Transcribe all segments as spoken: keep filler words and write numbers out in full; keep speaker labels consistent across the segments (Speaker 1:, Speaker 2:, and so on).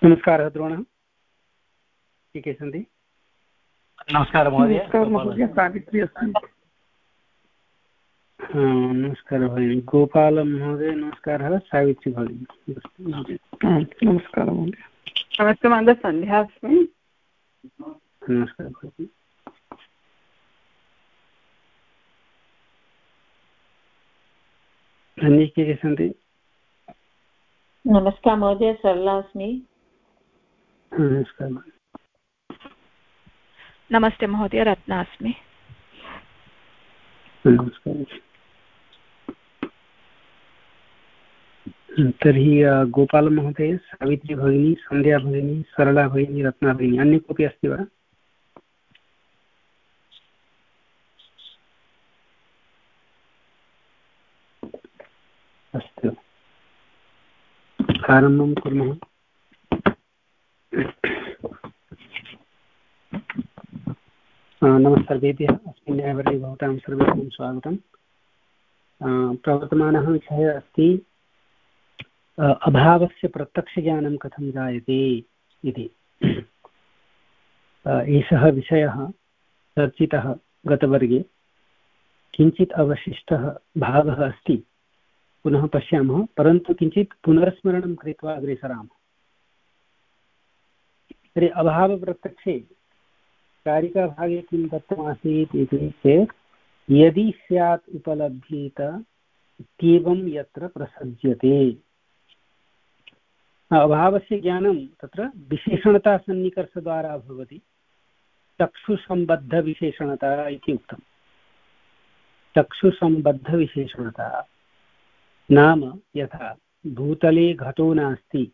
Speaker 1: नमस्कारः द्रोणः, के के सन्ति?
Speaker 2: नमस्कारः महोदय।
Speaker 3: सावित्री अस्मि।
Speaker 1: नमस्कारः भगिनी। गोपालं महोदय नमस्कारः। सावित्री भगिनी
Speaker 3: नमस्कारः महोदय। नमस्ते महोदय, सन्ध्या अस्मि।
Speaker 1: नमस्कारः भगिनी। अन्ये के के सन्ति?
Speaker 4: नमस्कारः महोदय, सरला अस्मि।
Speaker 1: नमस्कारः।
Speaker 5: नमस्ते महोदय, रत्ना अस्मि।
Speaker 1: नमस्कारः। तर्हि गोपालमहोदय, सावित्री भगिनी, सन्ध्या भगिनी, सरला भगिनी, रत्ना भगिनी, अन्य कोऽपि अस्ति वा? अस्तु, आरम्भं कुर्मः। नमः सर्वेभ्यः। अस्मिन् न्यायवर्गे भवतां सर्वेषां स्वागतं। प्रवर्तमानः विषयः अस्ति अभावस्य प्रत्यक्षज्ञानं कथं जायते इति। एषः विषयः चर्चितः गतवर्गे। किञ्चित् अवशिष्टः भागः अस्ति, पुनः पश्यामः, परन्तु किञ्चित् पुनर्स्मरणं कृत्वा अग्रे सरामः। तर्हि अभावप्रत्यक्षे कारिकाभागे किं दत्तमासीत् इति चेत् यदि स्यात् उपलभ्येत इत्येवं यत्र प्रसज्यते। अभावस्य ज्ञानं तत्र विशेषणतासन्निकर्षद्वारा भवति। चक्षुसम्बद्धविशेषणता इति उक्तम्। चक्षुसम्बद्धविशेषणता नाम यथा भूतले घटो नास्ति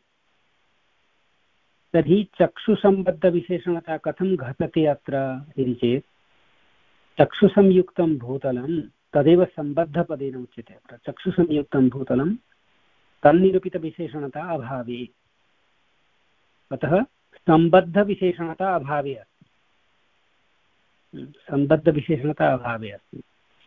Speaker 1: तर्हि चक्षुसम्बद्धविशेषणता कथं घटते अत्र इति चेत् चक्षुसंयुक्तं भूतलं तदेव सम्बद्धपदेन उच्यते। अत्र चक्षुसंयुक्तं भूतलं तन्निरूपितविशेषणता अभावे, अतः सम्बद्धविशेषणता अभावे अस्ति। सम्बद्धविशेषणता अभावे अस्ति।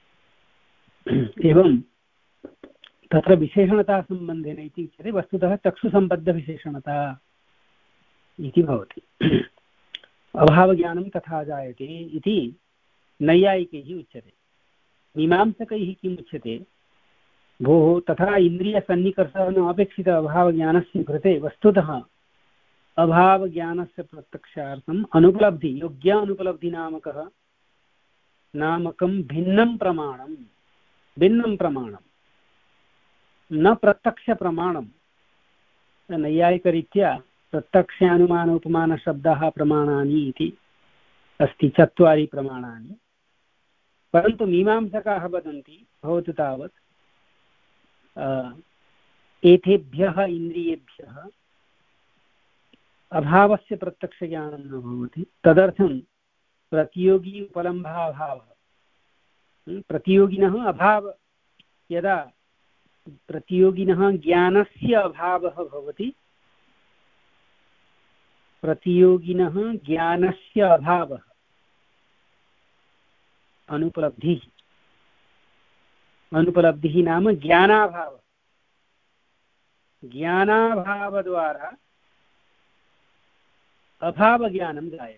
Speaker 1: एवं तत्र विशेषणतासम्बन्धेन इति उच्यते। वस्तुतः चक्षुसम्बद्धविशेषणता इति भवति। अभावज्ञानं तथा जायते इति नैयायिकैः उच्यते। मीमांसकैः किम् उच्यते? भोः तथा इन्द्रियसन्निकर्षः न अपेक्षित अभावज्ञानस्य कृते वस्तुतः अभावज्ञानस्य प्रत्यक्षार्थम् अनुपलब्धि योग्यानुपलब्धिनामकः नामकं भिन्नं प्रमाणं भिन्नं प्रमाणं न प्रत्यक्षप्रमाणं। नैयायिकरीत्या प्रत्यक्षानुमान उपमानशब्दाः प्रमाणानि इति अस्ति, चत्वारि प्रमाणानि। परन्तु मीमांसकाः वदन्ति भवतु तावत् एतेभ्यः इन्द्रियेभ्यः अभावस्य प्रत्यक्षज्ञानं न भवति। तदर्थं प्रतियोगी उपलम्भाभावः। प्रतियोगिनः अभाव यदा प्रतियोगिनः ज्ञानस्य अभावः भवति, प्रतियोगिनः ज्ञानस्य अभावः अनुपलब्धिः। अनुपलब्धिः नाम ज्ञानाभावः। ज्ञानाभावद्वारा अभावज्ञानं जायते।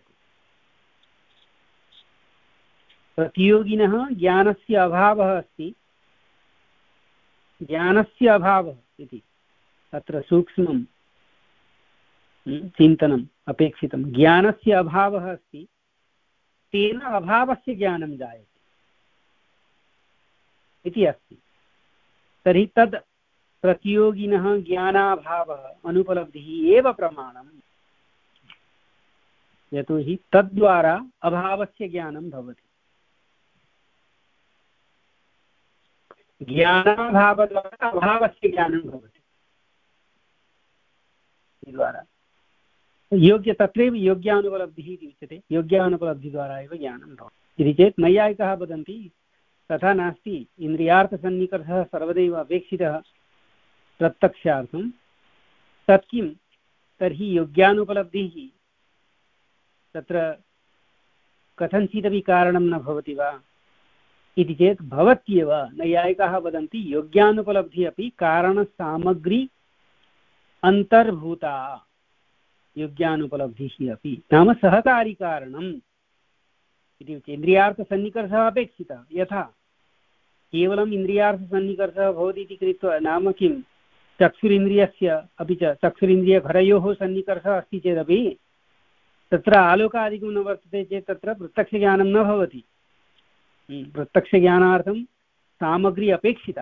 Speaker 1: प्रतियोगिनः ज्ञानस्य अभावः अस्ति, ज्ञानस्य अभावः इति अत्र सूक्ष्मं चिन्तनम् अपेक्षितं। ज्ञानस्य अभावः अस्ति, तेन अभावस्य ज्ञानं जायते इति अस्ति। तर्हि तद् प्रतियोगिनः ज्ञानाभावः अनुपलब्धिः एव प्रमाणम्, यतोहि तद्वारा अभावस्य ज्ञानं भवति। ज्ञानाभावद्वारा अभावस्य ज्ञानं भवति। द्वारा योग्य तत्रैव योग्यानुपलब्धिः इति उच्यते। योग्यानुपलब्धिद्वारा एव ज्ञानं भवति इति चेत् नैयायिकाः वदन्ति तथा नास्ति। इन्द्रियार्थसन्निकर्षः सर्वदैव अपेक्षितः प्रत्यक्षार्थं। तत् किं तर्हि योग्यानुपलब्धिः तत्र कथञ्चिदपि कारणं न भवति वा इति चेत् भवत्येव। नैयायिकाः वदन्ति योग्यानुपलब्धिः अपि कारणसामग्री अन्तर्भूता। योग्यानुपलब्धिः अपि नाम सहकारिकारणम् इति उच्यते। इन्द्रियार्थसन्निकर्षः अपेक्षितः, यथा केवलम् इन्द्रियार्थसन्निकर्षः भवति इति कृत्वा नाम किं चक्षुरिन्द्रियस्य अपि च चक्षुरिन्द्रियघटयोः सन्निकर्षः अस्ति चेदपि तत्र आलोकादिकं न वर्तते चेत् तत्र प्रत्यक्षज्ञानं न भवति। प्रत्यक्षज्ञानार्थं सामग्री अपेक्षिता।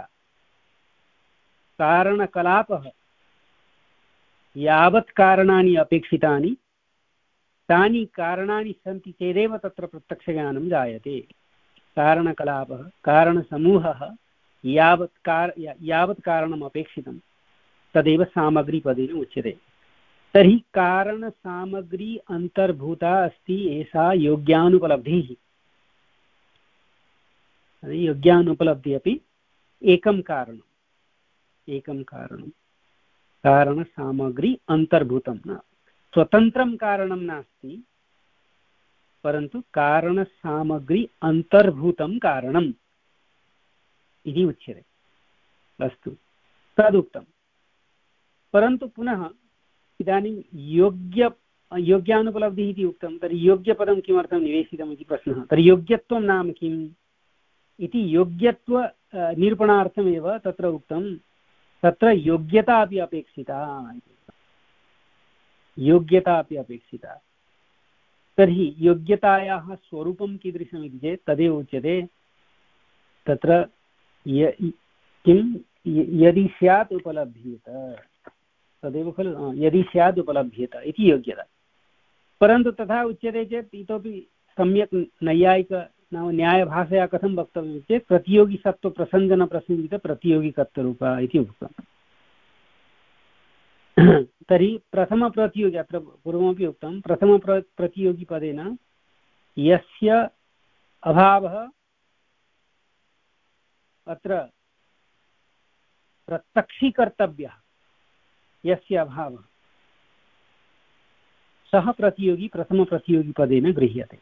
Speaker 1: कारणकलापः यावत् कारणानि अपेक्षितानि तानि कारणानि सन्ति चेदेव तत्र प्रत्यक्षज्ञानं जायते। कारणकलापः कारणसमूहः यावत् कार यावत् कारणम् अपेक्षितं तदेव सामग्रीपदेन उच्यते। तर्हि कारणसामग्री अन्तर्भूता अस्ति एषा योग्यानुपलब्धिः। योग्यानुपलब्धिः अपि एकं कारणम् एकं कारणं कारणसामग्री अन्तर्भूतं न स्वतन्त्रं कारणं नास्ति, परन्तु कारणसामग्री अन्तर्भूतं कारणम् इति उच्यते। अस्तु, तदुक्तं। परन्तु पुनः इदानीं योग्य योग्यानुपलब्धिः इति उक्तं, तर्हि योग्यपदं किमर्थं निवेशितम् इति प्रश्नः। तर्हि योग्यत्वं नाम किम् इति योग्यत्व निरूपणार्थमेव तत्र उक्तं। तत्र योग्यता अपि अपेक्षिता, योग्यता अपि अपेक्षिता। तर्हि योग्यतायाः स्वरूपं कीदृशम् इति चेत् तदेव उच्यते। तत्र किं यदि स्यात् उपलभ्येत तदेव खलु, यदि स्यात् उपलभ्येत इति योग्यता। परन्तु तथा उच्यते चेत् इतोपि सम्यक् नैयायिक नाम न्यायभाषया कथं वक्तव्यं चेत् प्रतियोगिसत्त्वप्रसञ्जनप्रसंगितप्रतियोगिकत्वरूपा इति उक्तम्। तर्हि प्रथमप्रतियोगी, अत्र पूर्वमपि उक्तं, प्रथमप्र प्रतियोगिपदेन यस्य अभावः अत्र प्रत्यक्षीकर्तव्यः, यस्य अभावः सः प्रतियोगी प्रथमप्रतियोगिपदेन गृह्यते।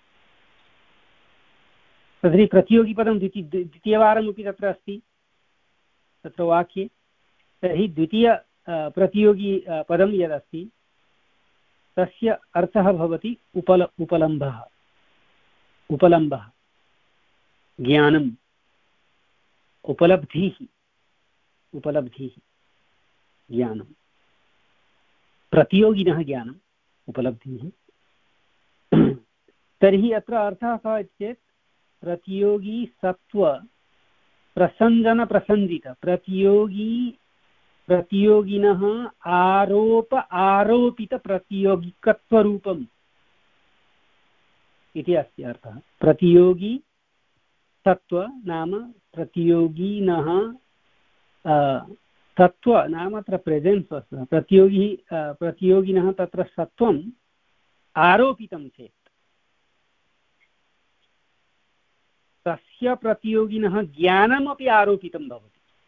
Speaker 1: तर्हि प्रतियोगिपदं द्वितीय द्वितीयवारमपि तत्र अस्ति तत्र वाक्ये। तर्हि द्वितीय प्रतियोगी पदं यदस्ति तस्य अर्थः भवति उपल उपलम्भः उपलम्भः ज्ञानम् उपलब्धिः उपलब्धिः ज्ञानं प्रतियोगिनः ज्ञानम् उपलब्धिः। तर्हि अत्र अर्थः कः इति चेत् प्रतियोगी सत्त्व प्रसञ्जन प्रसञ्जित प्रतियोगी प्रतियोगिनः आरोप आरोपित प्रतियोगिकत्वरूपम् इति अस्ति अर्थः। प्रतियोगी सत्त्व नाम प्रतियोगिनः सत्त्व नाम अत्र प्रेजेन्स् वस्तुतः प्रतियोगी प्रतियोगिनः तत्र सत्त्वम् आरोपितं चेत् तस्य प्रतियोगिनः ज्ञानमपि आरोपितं भवति।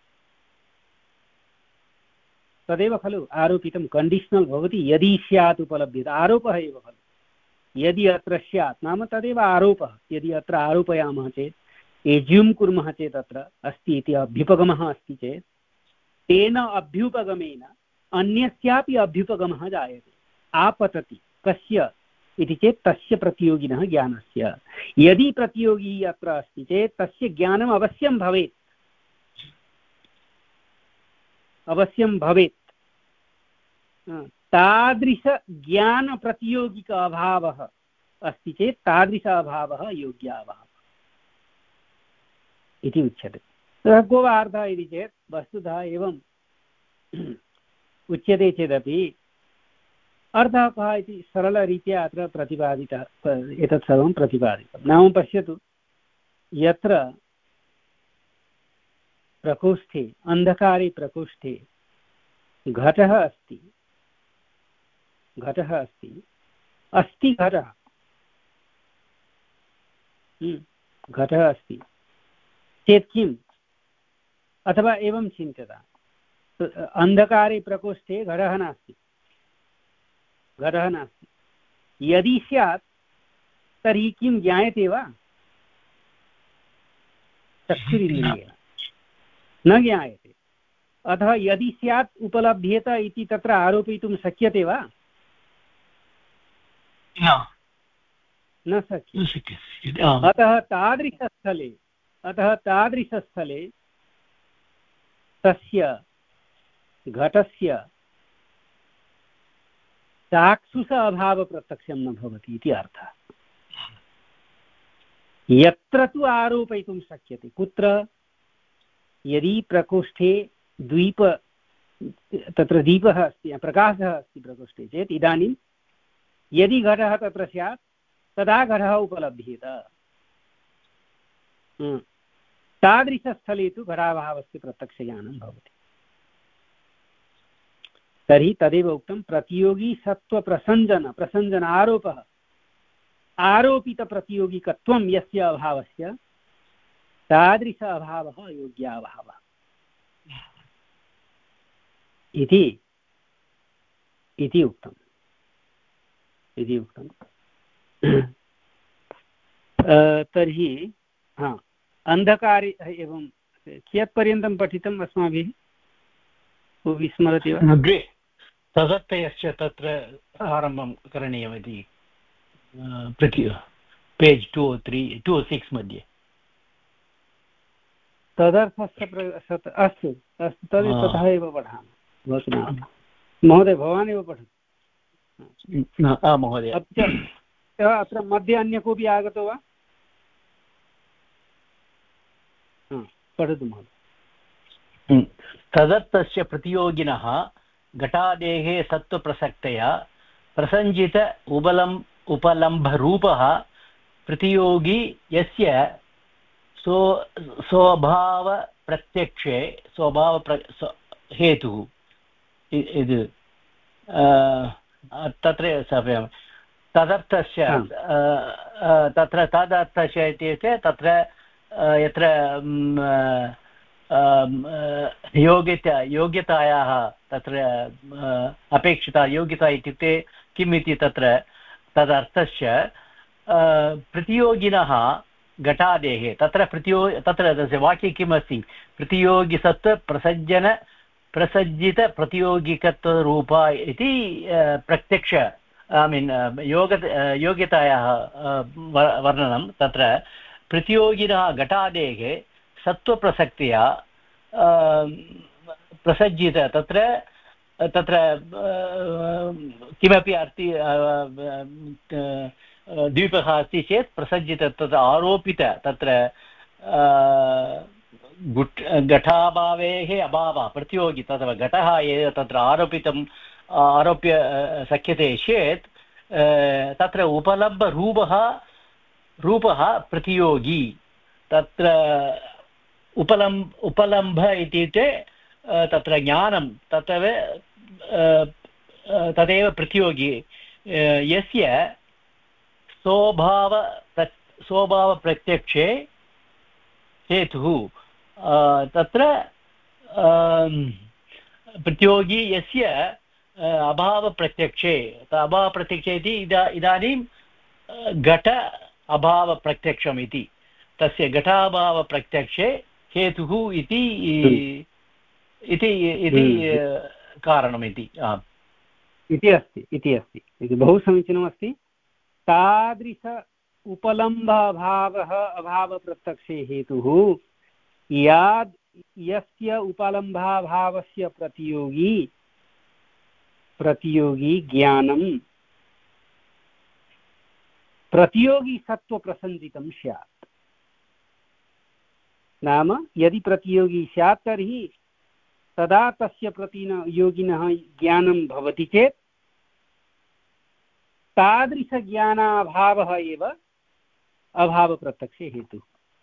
Speaker 1: तदेव खलु आरोपितं, कण्डीशनल् भवति। यदि स्यात् उपलभ्यते, आरोपः एव खलु। यदि अत्र स्यात् नाम तदेव आरोपः। यदि अत्र आरोपयामः चेत्, एज्यूम् कुर्मः चेत् अत्र अस्ति इति अभ्युपगमः अस्ति चेत् तेन अभ्युपगमेन अन्यस्यापि अभ्युपगमः जायते। आपतति कस्य इति चेत् तस्य प्रतियोगिनः ज्ञानस्य। यदि प्रतियोगी अत्र अस्ति चेत् तस्य ज्ञानम् अवश्यं भवेत् अवश्यं भवेत्। तादृशज्ञानप्रतियोगिक अभावः अस्ति चेत् तादृश अभावः योग्याभावः इति उच्यते। ततः को वा अर्थः इति चेत् वस्तुतः एवम् उच्यते चेदपि अर्थः कः इति सरलरीत्या अत्र प्रतिपादितः, एतत् सर्वं प्रतिपादितं। नाम पश्यतु, यत्र प्रकोष्ठे अन्धकारे प्रकोष्ठे घटः अस्ति घटः अस्ति अस्ति घटः घटः अस्ति चेत् किम्, अथवा एवं चिन्त्यता, अन्धकारे प्रकोष्ठे घटः नास्ति घटः नास्ति यदि स्यात् तर्हि किं ज्ञायते वा? चक्षुरिन्द्रियेण न ज्ञायते। अतः यदि स्यात् उपलभ्येत इति तत्र आरोपयितुं शक्यते वा? न शक्यते। अतः तादृशस्थले अतः तादृशस्थले तस्य घटस्य चाक्षुष अभावप्रत्यक्षं न भवति इति अर्थः। यत्र तु आरोपयितुं शक्यते, कुत्र? यदि प्रकोष्ठे द्वीप तत्र दीपः अस्ति, प्रकाशः अस्ति प्रकोष्ठे चेत् इदानीं यदि घटः तत्र स्यात् तदा घटः उपलभ्येत। तादृशस्थले तु घटाभावस्य प्रत्यक्षज्ञानं भवति। तर्हि तदेव उक्तं प्रतियोगी सत्त्वप्रसञ्जन प्रसञ्जन आरोपः आरोपितप्रतियोगिकत्वं यस्य अभावस्य तादृश अभावः योग्याभावः इति इति उक्तम् इति उक्तम्। तर्हि हा अन्धकारे एवं कियत्पर्यन्तं पठितम् अस्माभिः विस्मरति वा?
Speaker 2: द्वे तदर्थयश्च तत्र आरम्भं करणीयमिति प्रति page to O three two O six मध्ये
Speaker 1: तदर्थस्य अस्तु अस्तु तद् तथा एव पठामः। भवतु महोदय, भवान् एव पठतु।
Speaker 2: महोदय,
Speaker 1: अत्र मध्ये अन्य कोऽपि आगतो वा? पठतु महोदय।
Speaker 2: तदर्थस्य प्रतियोगिनः घटादेः सत्त्वप्रसक्तया प्रसञ्जित उपलम् उपलम्भरूपः प्रतियोगी यस्य सो स्वभावप्रत्यक्षे स्वभाव हेतुः इति तत्र तदर्थस्य तत्र तदर्थस्य इत्युक्ते तत्र यत्र योग्यता योग्यतायाः तत्र अपेक्षिता योग्यता इत्युक्ते किम् इति तत्र तदर्थस्य प्रतियोगिनः घटादेः तत्र प्रतियो तत्र तस्य वाक्ये किम् अस्ति? प्रतियोगिसत्त्वप्रसज्जन प्रसज्जितप्रतियोगिकत्वरूपा इति प्रत्यक्ष ऐ मीन् योग योग्यतायाः वर्णनं। तत्र प्रतियोगिनः घटादेः सत्त्वप्रसक्त्या प्रसज्जित तत्र तत्र किमपि अस्ति द्वीपः अस्ति चेत् प्रसज्जित तत्र आरोपित तत्र घटाभावेः अभावः प्रतियोगी तत्र घटः एव तत्र आरोपितम् आरोप्य शक्यते चेत् तत्र उपलम्भरूपः रूपः प्रतियोगी तत्र उपलम्ब उपलम्भ इत्युक्ते तत्र ज्ञानं तत्र तदेव प्रतियोगी यस्य स्वभाव स्वभावप्रत्यक्षे हेतुः तत्र प्रतियोगी यस्य अभावप्रत्यक्षे अभावप्रत्यक्षे इति इदा इदानीं घट अभावप्रत्यक्षम् इति तस्य घटाभावप्रत्यक्षे हेतुः इति इति इति कारणमिति
Speaker 1: इति अस्ति इति अस्ति इति बहु समीचीनमस्ति। तादृश उपलम्भाभावः अभावप्रत्यक्षे हेतुः याद् यस्य उपलम्भाभावस्य प्रतियोगी प्रतियोगी ज्ञानं प्रतियोगी सत्त्वप्रसञ्जितं स्यात्। नाम यदि प्रतियोगी स्यात् तर्हि तदा तस्य प्रतियोगिनः ज्ञानं भवति चेत् तादृशज्ञानाभावः एव अभावप्रत्यक्षे हेतुः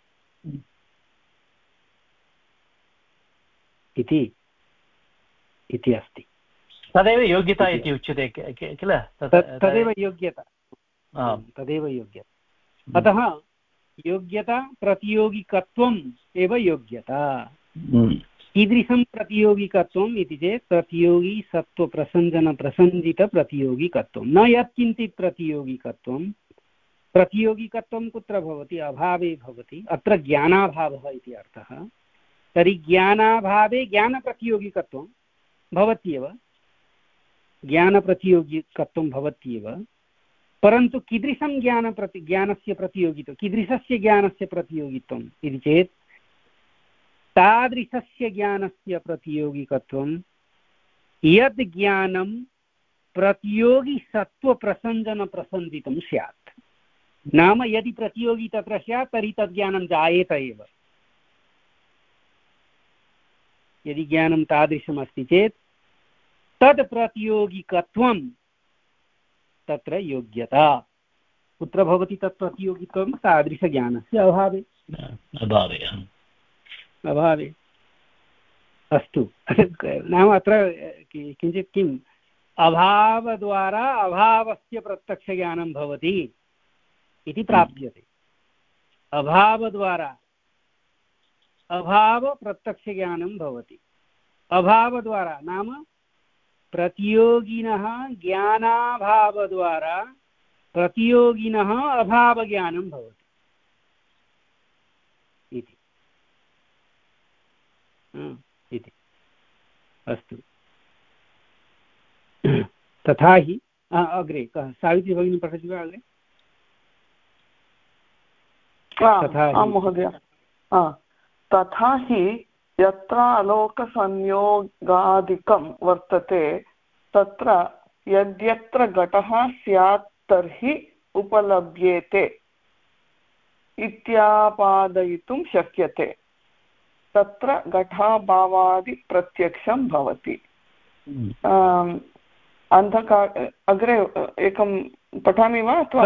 Speaker 1: इति इति अस्ति।
Speaker 2: तदेव योग्यता इति उच्यते किल?
Speaker 1: तदेव योग्यता तदेव योग्यता। अतः योग्यता प्रतियोगिकत्वम् एव योग्यता। कीदृशं प्रतियोगिकत्वम् इति चेत् प्रतियोगी सत्त्वप्रसञ्जनप्रसञ्जितप्रतियोगिकत्वं, न यत्किञ्चित् प्रतियोगिकत्वं। प्रतियोगिकत्वं कुत्र भवति? अभावे भवति। अत्र ज्ञानाभावः इति अर्थः। तर्हि ज्ञानाभावे ज्ञानप्रतियोगिकत्वं भवत्येव ज्ञानप्रतियोगिकत्वं भवत्येव परन्तु कीदृशं ज्ञानप्रति ज्ञानस्य प्रतियोगित्वं कीदृशस्य ज्ञानस्य प्रतियोगित्वम् इति चेत् तादृशस्य ज्ञानस्य प्रतियोगिकत्वं यद् ज्ञानं प्रतियोगिसत्त्वप्रसञ्जनप्रसन्दितं स्यात्। नाम यदि प्रतियोगी तत्र स्यात् तर्हि तद् ज्ञानं जायेत एव। यदि ज्ञानं तादृशमस्ति चेत् तद् प्रतियोगिकत्वं तत्र योग्यता। कुत्र भवति तत् प्रतियोगित्वं? तादृशज्ञानस्य अभावे
Speaker 2: अभावे
Speaker 1: अभावे अस्तु। नाम अत्र किञ्चित् किम् अभावद्वारा अभावस्य प्रत्यक्षज्ञानं भवति इति प्राप्यते। अभावद्वारा अभावप्रत्यक्षज्ञानं भवति। अभावद्वारा नाम प्रतियोगिनः ज्ञानाभावद्वारा प्रतियोगिनः अभावज्ञानं भवति इति इति अस्तु। तथा हि अग्रे कः सावित्री भगिनी पठति वा अग्रे?
Speaker 3: तथा महोदय तथा हि यत्र आलोकसंयोगादिकं वर्तते तत्र यद्यत्र घटः स्यात् तर्हि उपलभ्येते इत्यापादयितुं शक्यते। तत्र घटाभावादिप्रत्यक्षं भवति। अन्धकार अग्रे एकं पठामि वा अथवा?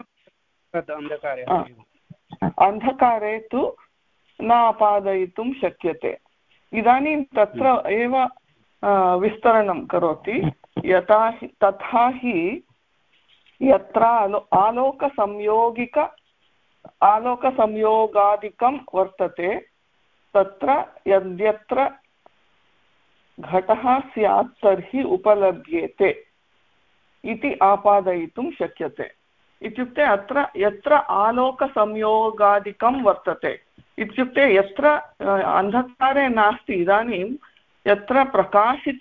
Speaker 3: अन्धकारे तु न आपादयितुं शक्यते। इदानीं तत्र एव विस्तरणं करोति। यथा तथा हि यत्र आलो आलोकसंयोगिक आलोकसंयोगादिकं वर्तते तत्र यद्यत्र घटः स्यात् तर्हि उपलभ्येते इति आपादयितुं शक्यते। इत्युक्ते अत्र यत्र आलोकसंयोगादिकं वर्तते इत्युक्ते यत्र अन्धकारे नास्ति, इदानीं यत्र प्रकाशित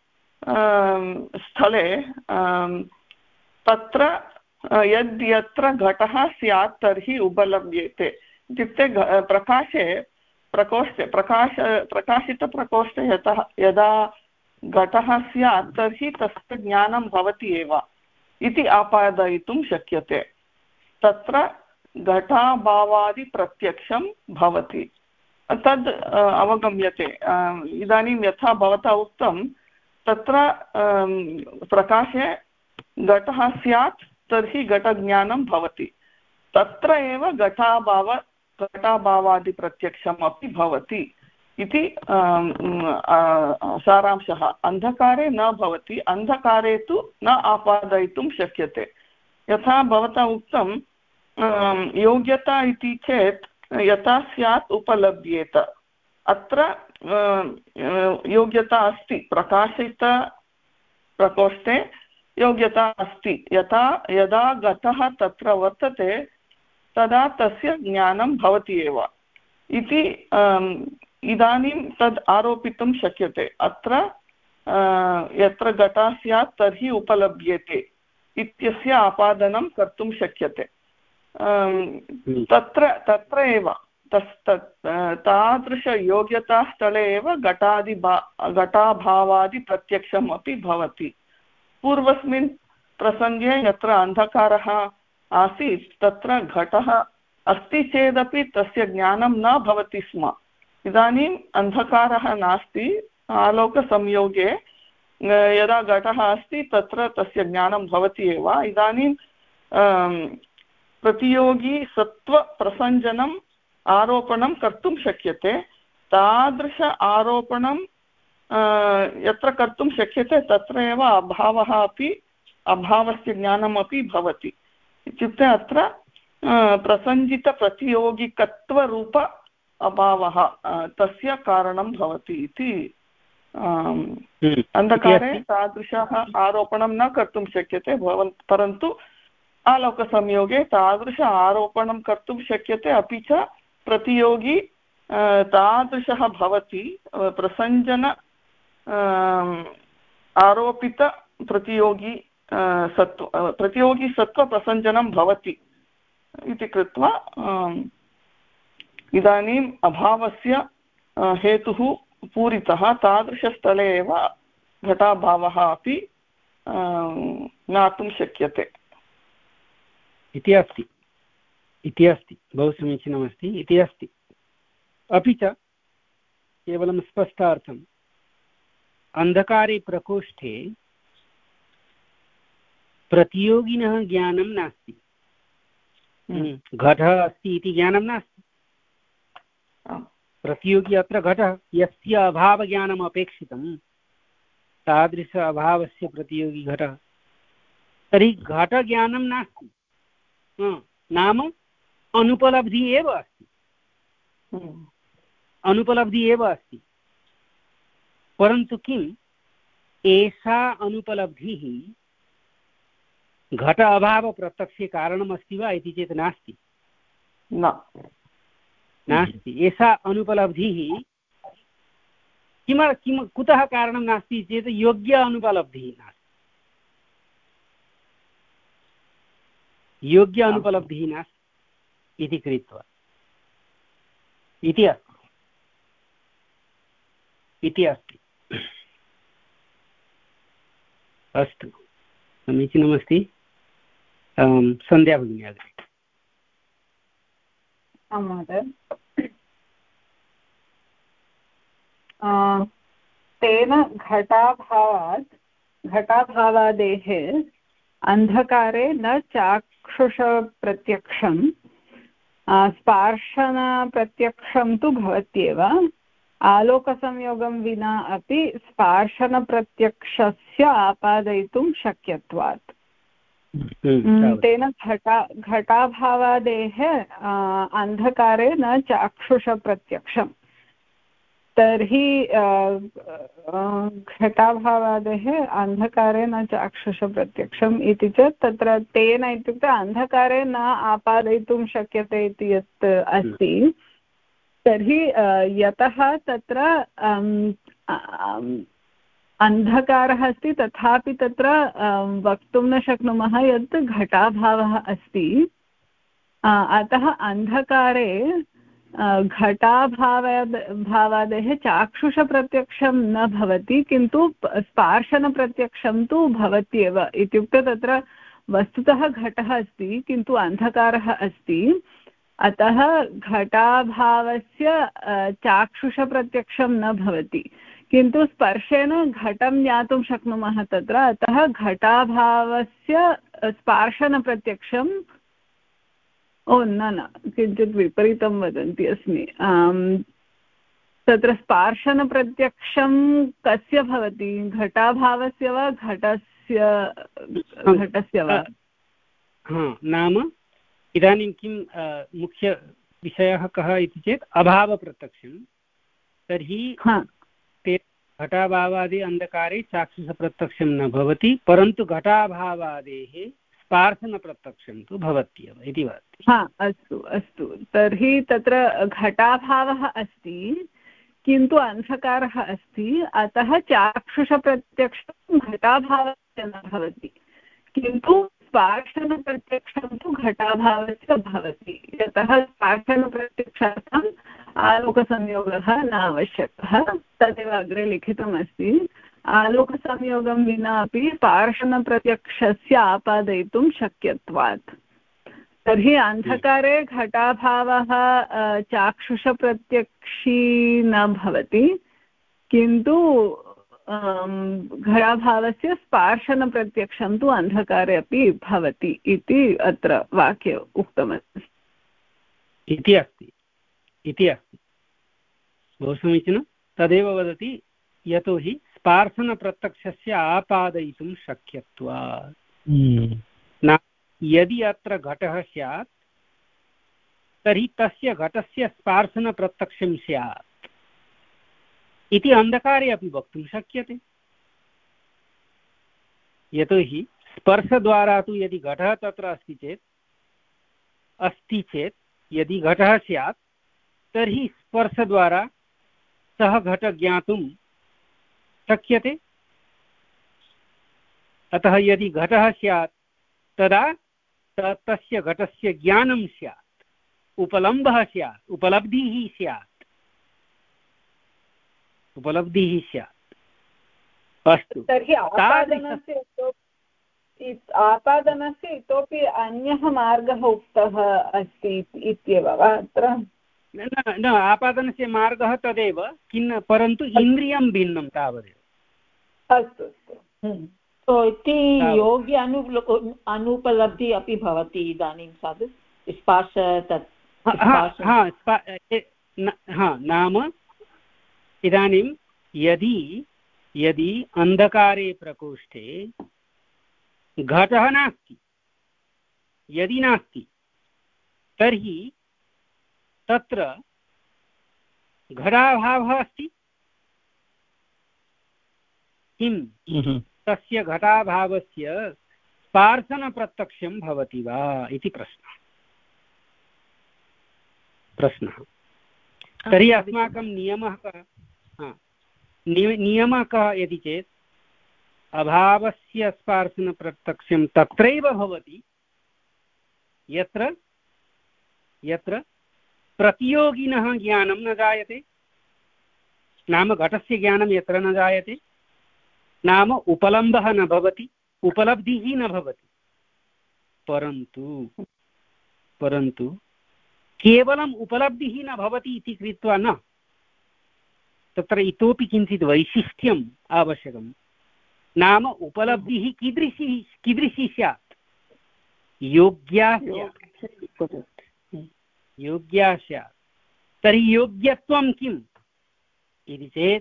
Speaker 3: स्थले तत्र यद् यत्र घटः स्यात् तर्हि उपलभ्येते। इत्युक्ते प्रकाशे प्रकोष्ठे प्रकाश प्रकाशितप्रकोष्ठे यतः यदा घटः स्यात् तर्हि तस्य ज्ञानं भवति एव इति आपादयितुं शक्यते। तत्र घटाभावादिप्रत्यक्षं भवति तद् अवगम्यते। इदानीं यथा भवता उक्तं तत्र प्रकाशे घटः स्यात् तर्हि घटज्ञानं भवति। तत्र एव घटाभाव घटाभावादिप्रत्यक्षम् अपि भवति इति सारांशः। अन्धकारे न भवति, अन्धकारे तु न आपादयितुं शक्यते। यथा भवता उक्तं योग्यता इति चेत् यथा स्यात् उपलभ्येत। अत्र योग्यता अस्ति, प्रकाशितप्रकोष्ठे योग्यता अस्ति। यथा यदा घटः तत्र वर्तते तदा तस्य ज्ञानं भवति एव इति इदानीं तद् आरोपितुं शक्यते। अत्र यत्र घटः स्यात् तर्हि उपलभ्येते इत्यस्य आपादनं कर्तुं शक्यते। तत्र तत्र एव तस् तादृशयोग्यतास्थले एव घटादिभा घटाभावादिप्रत्यक्षम् अपि भवति। पूर्वस्मिन् प्रसङ्गे यत्र अन्धकारः आसीत् तत्र घटः अस्ति चेदपि तस्य ज्ञानं न भवति स्म। इदानीम् अन्धकारः नास्ति, आलोकसंयोगे यदा घटः अस्ति तत्र तस्य ज्ञानं भवति एव। इदानीं प्रतियोगी सत्त्वप्रसञ्जनम् आरोपणं कर्तुं शक्यते। तादृश आरोपणं यत्र कर्तुं शक्यते तत्र एव अभावः अपि अभावस्य ज्ञानमपि भवति। इत्युक्ते अत्र प्रसञ्जितप्रतियोगिकत्वरूप अभावः तस्य कारणं भवति इति। अन्धकारे तादृशः आरोपणं न कर्तुं शक्यते भवन् परन्तु आलोकसंयोगे तादृश आरोपणं कर्तुं शक्यते। अपि च प्रतियोगी तादृशः भवति, प्रसञ्जन आरोपितप्रतियोगी सत्व प्रतियोगी सत्त्वप्रसञ्जनं भवति इति कृत्वा इदानीम् अभावस्य हेतुः पूरितः तादृशस्थले एव घटाभावः अपि ज्ञातुं शक्यते
Speaker 1: इति अस्ति इति अस्ति बहु समीचीनमस्ति इति अस्ति। अपि च केवलं स्पष्टार्थम् अन्धकारे प्रकोष्ठे प्रतियोगिनः ज्ञानं नास्ति, घटः अस्ति इति ज्ञानं नास्ति। प्रतियोगी अत्र घटः, यस्य अभावज्ञानम् अपेक्षितं तादृश अभावस्य प्रतियोगी घटः, तर्हि घटज्ञानं नास्ति, नाम अनुपलब्धिः एव अस्ति, अनुपलब्धिः एव अस्ति। परन्तु किम् एषा अनुपलब्धिः घट अभावप्रत्यक्षे कारणमस्ति वा इति चेत् नास्ति,
Speaker 3: न
Speaker 1: नास्ति। एषा अनुपलब्धिः किम किं कुतः कारणं नास्ति चेत् योग्य अनुपलब्धिः नास्ति, योग्य अनुपलब्धिः नास्ति इति कृत्वा इति अस्ति इति अस्ति। अस्तु, समीचीनमस्ति। सन्ध्या भगिनी अग्रे।
Speaker 4: आं महोदय। तेन घटाभावात् घटाभावादेः अन्धकारे न चाक्षुषप्रत्यक्षं स्पार्शनप्रत्यक्षं तु भवत्येव, आलोकसंयोगं विना अपि स्पार्शनप्रत्यक्षस्य आपादयितुं शक्यत्वात्। तेन घटा घटाभावादेः अन्धकारे न चाक्षुषप्रत्यक्षं, तर्हि घटाभावादेः अन्धकारे न चाक्षुषप्रत्यक्षम् इति चेत् तत्र तेन इत्युक्ते अन्धकारे न आपादयितुं शक्यते इति यत् अस्ति, तर्हि यतः तत्र अन्धकारः अस्ति तथापि तत्र वक्तुं न शक्नुमः यत् घटाभावः अस्ति, अतः अन्धकारे घटाभावाद् भावादेः चाक्षुषप्रत्यक्षं न भवति, किन्तु स्पार्शनप्रत्यक्षं तु भवत्येव। इत्युक्ते तत्र वस्तुतः घटः अस्ति किन्तु अन्धकारः अस्ति, अतः घटाभावस्य चाक्षुषप्रत्यक्षं न भवति, किन्तु स्पर्शेन घटं ज्ञातुं शक्नुमः तत्र, अतः घटाभावस्य स्पार्शनप्रत्यक्षं ओ न न किञ्चित् विपरीतं वदन्ती अस्मि। तत्र स्पार्शनप्रत्यक्षं कस्य भवति, घटाभावस्य वा घटस्य घटस्य वा?
Speaker 1: नाम इदानीं किं मुख्यविषयः कः इति चेत् अभावप्रत्यक्षं, तर्हि ते घटाभावादि अन्धकारे चाक्षुषप्रत्यक्षं न भवति, परन्तु घटाभावादेः स्पार्शनप्रत्यक्षं तु भवत्येव इति वदति।
Speaker 4: हा अस्तु अस्तु, तर्हि तत्र घटाभावः अस्ति किन्तु अन्धकारः अस्ति, अतः चाक्षुषप्रत्यक्षं घटाभावस्य न भवति, किन्तु स्पार्शनप्रत्यक्षं तु घटाभावस्य भवति, यतः स्पार्शनप्रत्यक्षार्थम् आलोकसंयोगः न आवश्यकः, तदेव अग्रे लिखितमस्ति। आलोकसंयोगं विना अपि स्पार्शनप्रत्यक्षस्य आपादयितुं शक्यत्वात्। तर्हि अन्धकारे घटाभावः चाक्षुषप्रत्यक्षी न भवति, किन्तु घटाभावस्य स्पार्शनप्रत्यक्षं तु अन्धकारे अपि भवति इति अत्र वाक्ये उक्तमस्ति
Speaker 1: इति अस्ति इति अस्ति। बहु समीचीनं। तदेव वदति यतोहि स्पार्शनप्रत्यक्षस्य आपादयितुं शक्यत्वात्। न यदि अत्र घटः स्यात् तर्हि तस्य घटस्य स्पार्शनप्रत्यक्षं स्यात् इति अन्धकारे अपि वक्तुं शक्यते, यतोहि स्पर्शद्वारा तु यदि घटः तत्र अस्ति चेत् अस्ति चेत् यदि घटः स्यात् तर्हि स्पर्शद्वारा सः घटः ज्ञातुं शक्यते। अतः यदि घटः स्यात् तदा तस्य घटस्य ज्ञानं स्यात्, उपलम्बः स्यात्, उपलब्धिः स्यात्, उपलब्धिः स्यात्। अस्तु,
Speaker 4: तर्हि आपादनस्य आपादनस्य इतोपि अन्यः मार्गः उक्तः अस्ति इत्येव वा अत्र?
Speaker 1: न न, आपादनस्य मार्गः तदेव, किं परन्तु इन्द्रियं भिन्नं तावदेव।
Speaker 4: अस्तु अस्तु।
Speaker 6: इति योग्य अनु अनुपलब्धि अपि भवति इदानीं साधु स्पर्श तत्
Speaker 1: हा नाम इदानीं यदि यदि अन्धकारे प्रकोष्ठे घटः नास्ति, यदि नास्ति तर्हि तत्र घटाभावः अस्ति किं? तस्य घटाभावस्य स्पार्शनप्रत्यक्षं भवति वा इति प्रश्नः प्रश्नः तर्हि अस्माकं नियमः कः? नियमः कः इति चेत् अभावस्य स्पार्शनप्रत्यक्षं तत्रैव भवति यत्र यत्र प्रतियोगिनः ज्ञानं न जायते, नाम घटस्य ज्ञानं यत्र न जायते, नाम उपलम्बः न भवति, उपलब्धिः न भवति। परन्तु परन्तु केवलम् उपलब्धिः न भवति इति कृत्वा न, तत्र इतोपि किञ्चित् वैशिष्ट्यम् आवश्यकं। नाम उपलब्धिः कीदृशी कीदृशी स्यात्? योग्या स्यात्, योग्या स्यात्। तर्हि योग्यत्वं किम् इति चेत्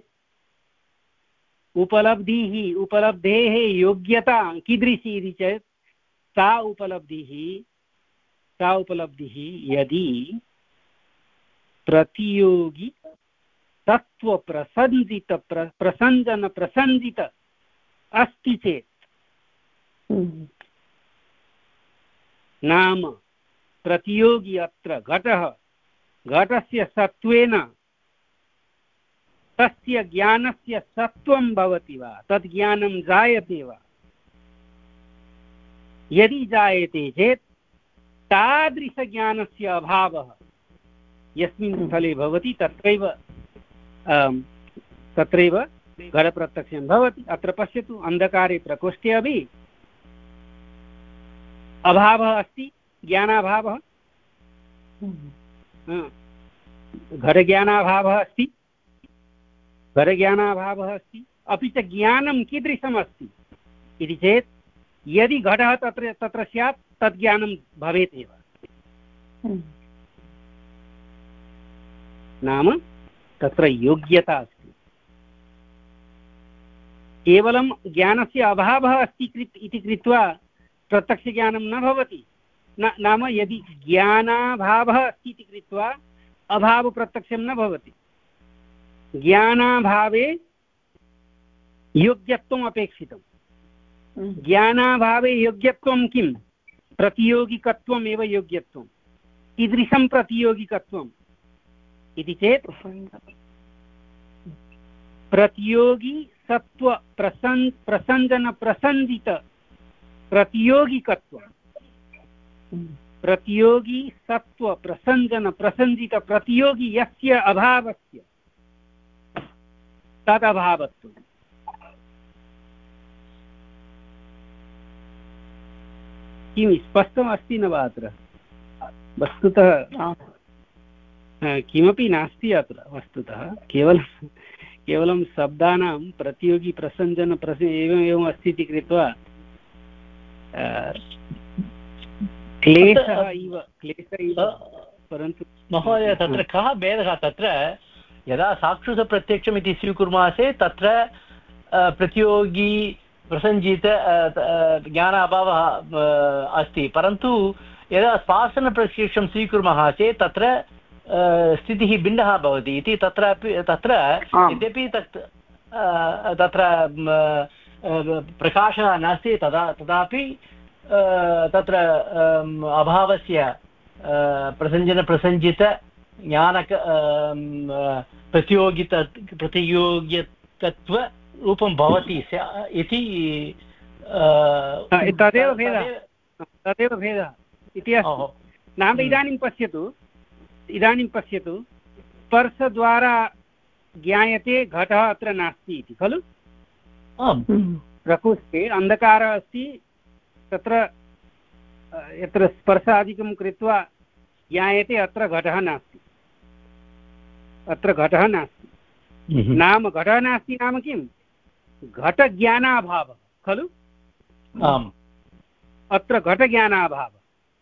Speaker 1: उपलब्धिः उपलब्धेः योग्यता कीदृशी इति चेत् सा उपलब्धिः सा उपलब्धिः यदि प्रतियोगी तत्त्वप्रसञ्जित प्र प्रसञ्जन प्रसञ्जित अस्ति चेत्, नाम प्रतियोगी अत्र घटः, घटस्य सत्त्वेन तस्य ज्ञानस्य सत्त्वं भवति वा, तद् ज्ञानं जायते वा? यदि जायते चेत् तादृशज्ञानस्य अभावः यस्मिन् स्थले भवति तत्रैव तत्रैव घटप्रत्यक्षं भवति। अत्र पश्यतु, अन्धकारे प्रकोष्ठे अपि अभावः अस्ति, ज्ञानाभावः, घटज्ञानाभावः अस्ति, घटज्ञानाभावः अस्ति। अपि च ज्ञानं कीदृशम् अस्ति इति चेत् यदि घटः तत्र तत्र स्यात् तद् ज्ञानं भवेत् एव। नाम तत्र योग्यता अस्ति। केवलं ज्ञानस्य अभावः अस्ति इति कृत्वा प्रत्यक्षज्ञानं न भवति। न नाम यदि ज्ञानाभावः अस्ति इति कृत्वा अभावप्रत्यक्षं न भवति। ज्ञानाभावे योग्यत्वम् अपेक्षितं। ज्ञानाभावे योग्यत्वं किं? प्रतियोगिकत्वम् एव योग्यत्वं। कीदृशं प्रतियोगिकत्वम् इति चेत् प्रतियोगी सत्व प्रसन् प्रसञ्जन प्रसञ्जित प्रतियोगिकत्वं। प्रतियोगी सत्व प्रसञ्जन प्रसञ्जित प्रतियोगी यस्य अभावस्य तदभावत्वम्। किं स्पष्टम् अस्ति न वा? अत्र वस्तुतः किमपि नास्ति। अत्र वस्तुतः केवलं केवलं शब्दानां प्रतियोगी प्रसञ्जन प्रस एवम् एवम् अस्ति इति कृत्वा क्लेशः इव क्लेशः इव। परन्तु
Speaker 2: महोदय, तत्र कः भेदः? तत्र यदा साक्षुषप्रत्यक्षम् इति स्वीकुर्मः चेत् तत्र प्रतियोगी प्रसञ्जित ज्ञानाभावः अस्ति। परन्तु यदा स्पार्शनप्रत्यक्षं स्वीकुर्मः चेत् तत्र स्थितिः भिन्नः भवति इति तत्रापि तत्र यद्यपि तत् तत्र प्रकाशः नास्ति तदा तदापि तत्र अभावस्य प्रसञ्जनप्रसञ्जित ज्ञानक प्रतियोगित प्रतियोगितत्वरूपं भवति इति
Speaker 1: तदेव भेदः तदेव भेदः इति अस्ति। नाम इदानीं पश्यतु इदानीं पश्यतु स्पर्शद्वारा ज्ञायते घटः अत्र नास्ति इति खलु। प्रकोष्ठे अन्धकारः अस्ति, तत्र यत्र स्पर्शादिकं कृत्वा ज्ञायते अत्र घटः नास्ति, अत्र घटः नास्ति। नाम घटः नास्ति नाम किं? घटज्ञानाभावः खलु।
Speaker 2: आम्,
Speaker 1: अत्र घटज्ञानाभावः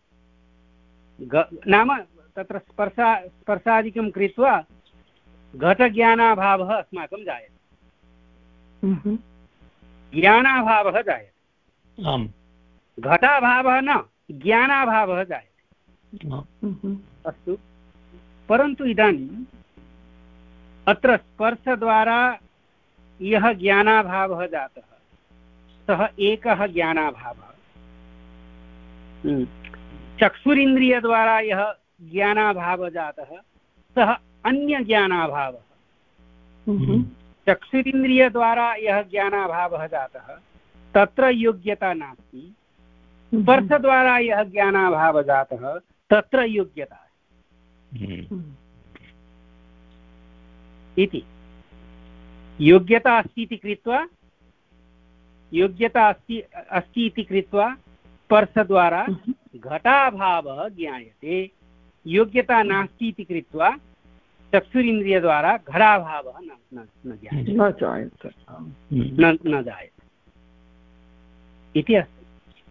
Speaker 1: नाम तत्र स्पर्शा स्पर्शादिकं कृत्वा घटज्ञानाभावः अस्माकं जायते, ज्ञानाभावः जायते।
Speaker 2: आम्,
Speaker 1: घटाभावः न, ज्ञानाभावः जायते। अस्तु, परन्तु इदानीम् अत्र स्पर्शद्वारा यः ज्ञानाभावः जातः सः एकः ज्ञानाभावः। चक्षुरिन्द्रियद्वारा यः ज्ञानाभावः जातः सः अन्यज्ञानाभावः। चक्षुरिन्द्रियद्वारा यः ज्ञानाभावः जातः तत्र योग्यता नास्ति, स्पर्शद्वारा यः ज्ञानाभावः जातः तत्र योग्यता इति। योग्यता अस्ति इति कृत्वा योग्यता अस्ति अस्ति इति कृत्वा स्पर्शद्वारा घटाभावः ज्ञायते, योग्यता नास्ति इति कृत्वा चक्षुरिन्द्रियद्वारा घटाभावः न न ज्ञायते, न जायते न जायते इति अस्ति।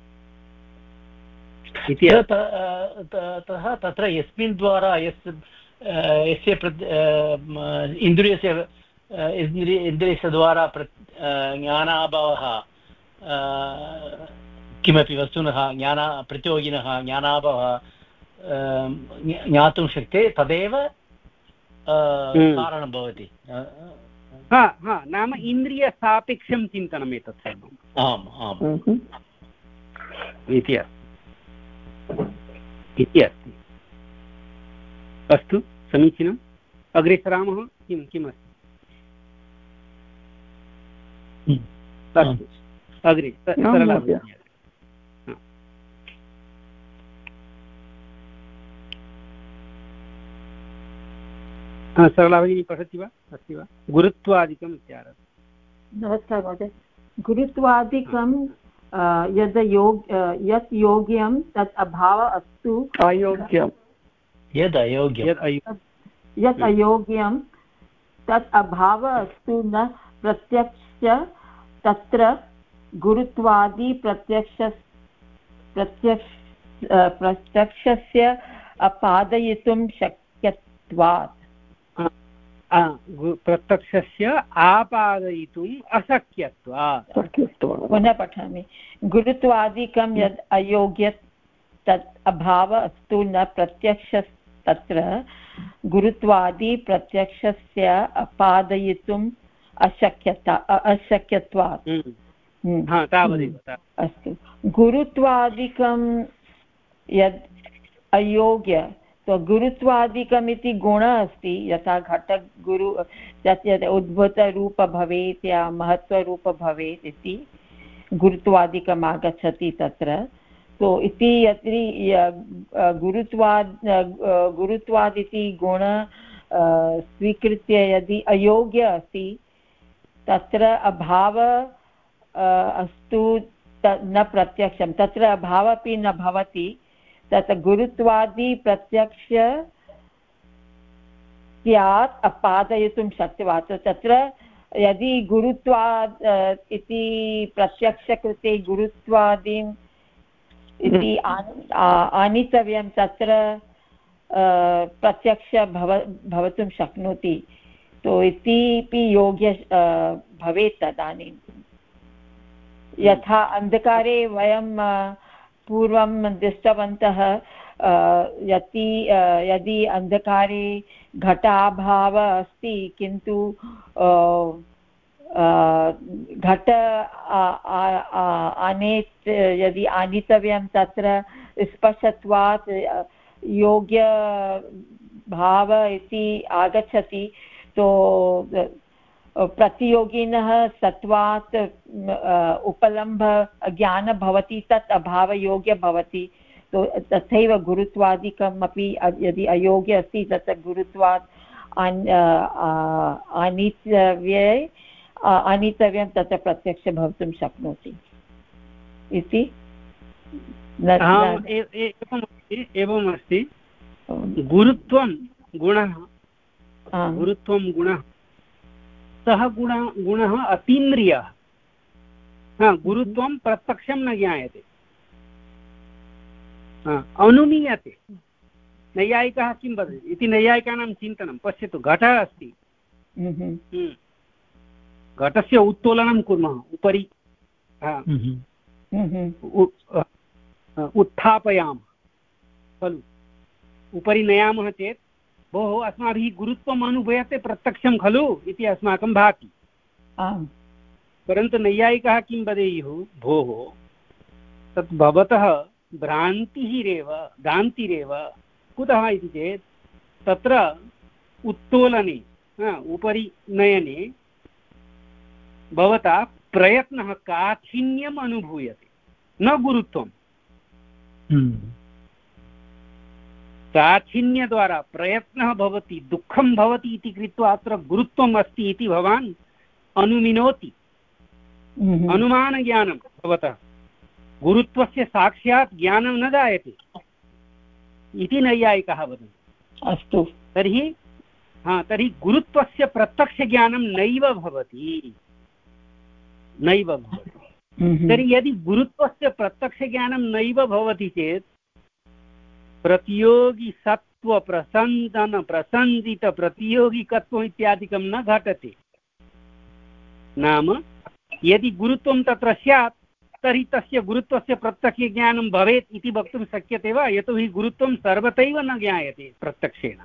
Speaker 2: अतः तत्र यस्मिन् द्वारा यस्य यस्य इन्द्रियस्य इन्द्रियस्य द्वारा ज्ञानाभावः किमपि वस्तुनः ज्ञान प्रतियोगिनः ज्ञानाभावः ज्ञातुं शक्यते, तदेव कारणं भवति।
Speaker 1: हा हा नाम इन्द्रियसापेक्षं चिन्तनम् एतत् सर्वम्।
Speaker 2: आम् आम्
Speaker 1: इति इति अस्ति। अस्तु, समीचीनम्। अग्रे सरामः। किं किम् अस्ति? अस्तु, अग्रे सरला भगिनी। सरला भगिनी पठति वा? अस्ति वा? गुरुत्वादिकम् इत्यारः।
Speaker 6: नमस्कारः महोदय। गुरुत्वादिकं यद् योग यत् योग्यं तत् अभावः अस्तु
Speaker 3: अयोग्यं
Speaker 2: यद् अयोग्यं
Speaker 6: यत् अयोग्यं तत् अभावः अस्तु न प्रत्यक्ष तत्र गुरुत्वादि प्रत्यक्ष प्रत्यक्ष प्रत्यक्षस्य अपादयितुं शक्यत्वात्।
Speaker 1: प्रत्यक्षस्य आपादयितुम् अशक्यत्वात्।
Speaker 6: पुनः पठामि। गुरुत्वादिकं यद् अयोग्य तत् अभावः अस्तु न प्रत्यक्ष तत्र गुरुत्वादि प्रत्यक्षस्य अपादयितुम् अशक्यता अशक्यत्वात्। अस्तु, गुरुत्वादिकं यद् अयोग्य, तो गुरुत्वादिकम् इति गुणः अस्ति, यथा घटगुरु यत् यत् उद्भूतरूप भवेत् या महत्त्वरूप भवेत् इति गुरुत्वादिकम् आगच्छति तत्र। तो इति यदि गुरुत्वाद् गुरुत्वाद् इति गुण स्वीकृत्य यदि अयोग्य अस्ति तत्र अभावः अस्तु न प्रत्यक्षं, तत्र अभावः अपि न भवति। तत् गुरुत्वादि प्रत्यक्ष स्यात् अपादयितुं शक्यवात्। तत्र यदि गुरुत्वाद् इति प्रत्यक्षकृते गुरुत्वादिम् इति आनीतव्यं, तत्र प्रत्यक्ष भव भवितुं शक्नोति। तो इति योग्य भवेत् तदानीं। यथा अन्धकारे वयं पूर्वं दृष्टवन्तः, यदि यदि अन्धकारे घटाभावः अस्ति किन्तु घट आनेत् यदि आनीतव्यं तत्र स्पष्टत्वात् योग्य भाव इति आगच्छति। तो प्रतियोगिनः सत्त्वात् उपलम्भ ज्ञानं भवति तत् अभावयोग्य भवति तो तथैव गुरुत्वादिकम् अपि यदि अयोग्य अस्ति तत् गुरुत्वात् आनीतव्ये आनीतव्यं तत्र प्रत्यक्ष भवितुं शक्नोति इति
Speaker 1: एवमस्ति गुरुत्वं गुणः गुरुत्वं गुणः सः गुण गुणः अतीन्द्रियः गुरुत्वं प्रत्यक्षं न ज्ञायते अनुमीयते नैयायिकः किं वदति इति नैयायिकानां चिन्तनं पश्यतु घटः अस्ति घटस्य उत्तोलनं कुर्मः उपरि उत्थापयामः खलु उपरि नयामः चेत् भोः अस्माभिः गुरुत्वम् अनुभूयते प्रत्यक्षं खलु इति अस्माकं भाति परन्तु नैयायिकः किं वदेयुः भोः तत् भवतः भ्रान्तिरेव भ्रान्तिरेव कुतः इति चेत् तत्र उत्तोलने उपरि नयने भवता प्रयत्नः काठिन्यम् अनुभूयते न गुरुत्वं काठिन्यद्वारा प्रयत्नः भवति दुःखं भवति इति कृत्वा अत्र गुरुत्वम् अस्ति इति भवान् अनुमिनोति अनुमानज्ञानं भवतः गुरुत्वस्य साक्षात् ज्ञानं न जायते इति नैयायिकाः वदन्ति
Speaker 6: अस्तु
Speaker 1: तर्हि हा तर्हि गुरुत्वस्य प्रत्यक्षज्ञानं नैव भवति नैव भवति तर्हि यदि गुरुत्वस्य प्रत्यक्षज्ञानं नैव भवति चेत् प्रतियोगिसत्त्व प्रसन्दन प्रसन्दित प्रतियोगिकत्वम् इत्यादिकं न घटते नाम यदि गुरुत्वं तत्र स्यात् तर्हि तस्य गुरुत्वस्य प्रत्यक्षज्ञानं भवेत् इति वक्तुं शक्यते वा यतोहि गुरुत्वं सर्वतैव न ज्ञायते प्रत्यक्षेण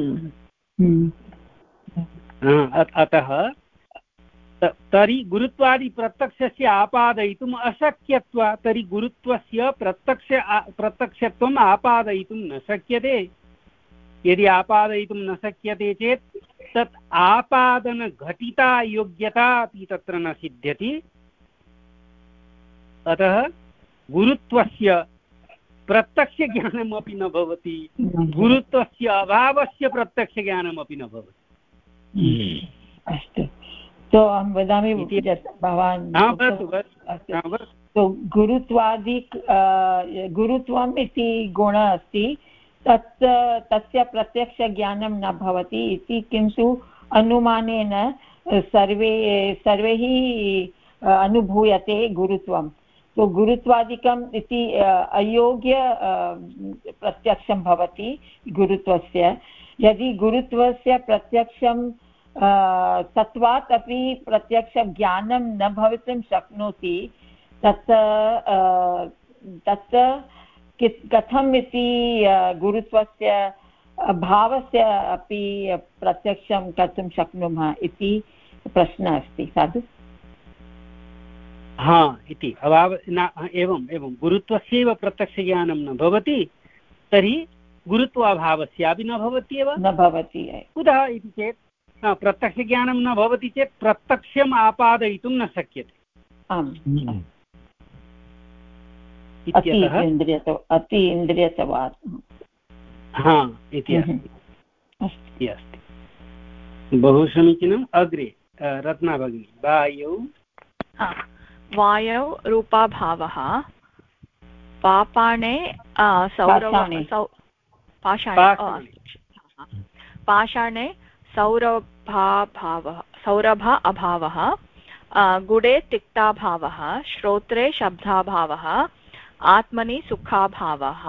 Speaker 1: अतः तर्हि गुरुत्वादि प्रत्यक्षस्य आपादयितुम् अशक्यत्वात् तर्हि गुरुत्वस्य प्रत्यक्ष प्रत्यक्षत्वम् आपादयितुं न शक्यते यदि आपादयितुं न शक्यते चेत् तत् आपादनघटिता योग्यता अपि तत्र न सिद्ध्यति अतः गुरुत्वस्य प्रत्यक्षज्ञानमपि न भवति गुरुत्वस्य अभावस्य प्रत्यक्षज्ञानमपि न भवति
Speaker 6: अस्तु तो अहं वदामि भवान् गुरुत्वादि गुरुत्वम् इति गुणः अस्ति तत् तस्य प्रत्यक्षज्ञानं न भवति इति किन्तु अनुमानेन सर्वे सर्वैः अनुभूयते गुरुत्वं तो गुरुत्वादिकम् इति अयोग्य प्रत्यक्षं भवति गुरुत्वस्य यदि गुरुत्वस्य प्रत्यक्षं सत्त्वात् अपि प्रत्यक्षज्ञानं न भवितुं शक्नोति तत् तत् कथम् इति गुरुत्वस्य भावस्य अपि प्रत्यक्षं कर्तुं शक्नुमः इति प्रश्नः अस्ति साधु
Speaker 1: हा इति अभाव न एवम् एवं गुरुत्वस्यैव प्रत्यक्षज्ञानं न भवति तर्हि गुरुत्वाभावस्यापि न भवत्येव
Speaker 6: न भवति
Speaker 1: कुतः इति चेत् प्रत्यक्षज्ञानं न भवति चेत् प्रत्यक्षम् आपादयितुं न शक्यते
Speaker 6: आम्
Speaker 1: इत्यतः
Speaker 6: अति इन्द्रियत्वात्
Speaker 1: हा इति अस्ति अस्ति बहु समीचीनम् अग्रे रत्ना भगिनी वायौ
Speaker 5: वायौ रूपाभावः पापाणे सौरव पाषाणे पाषाणे सौरभाभावः सौरभ अभावः गुडे तिक्ताभावः श्रोत्रे शब्दाभावः आत्मनि सुखाभावः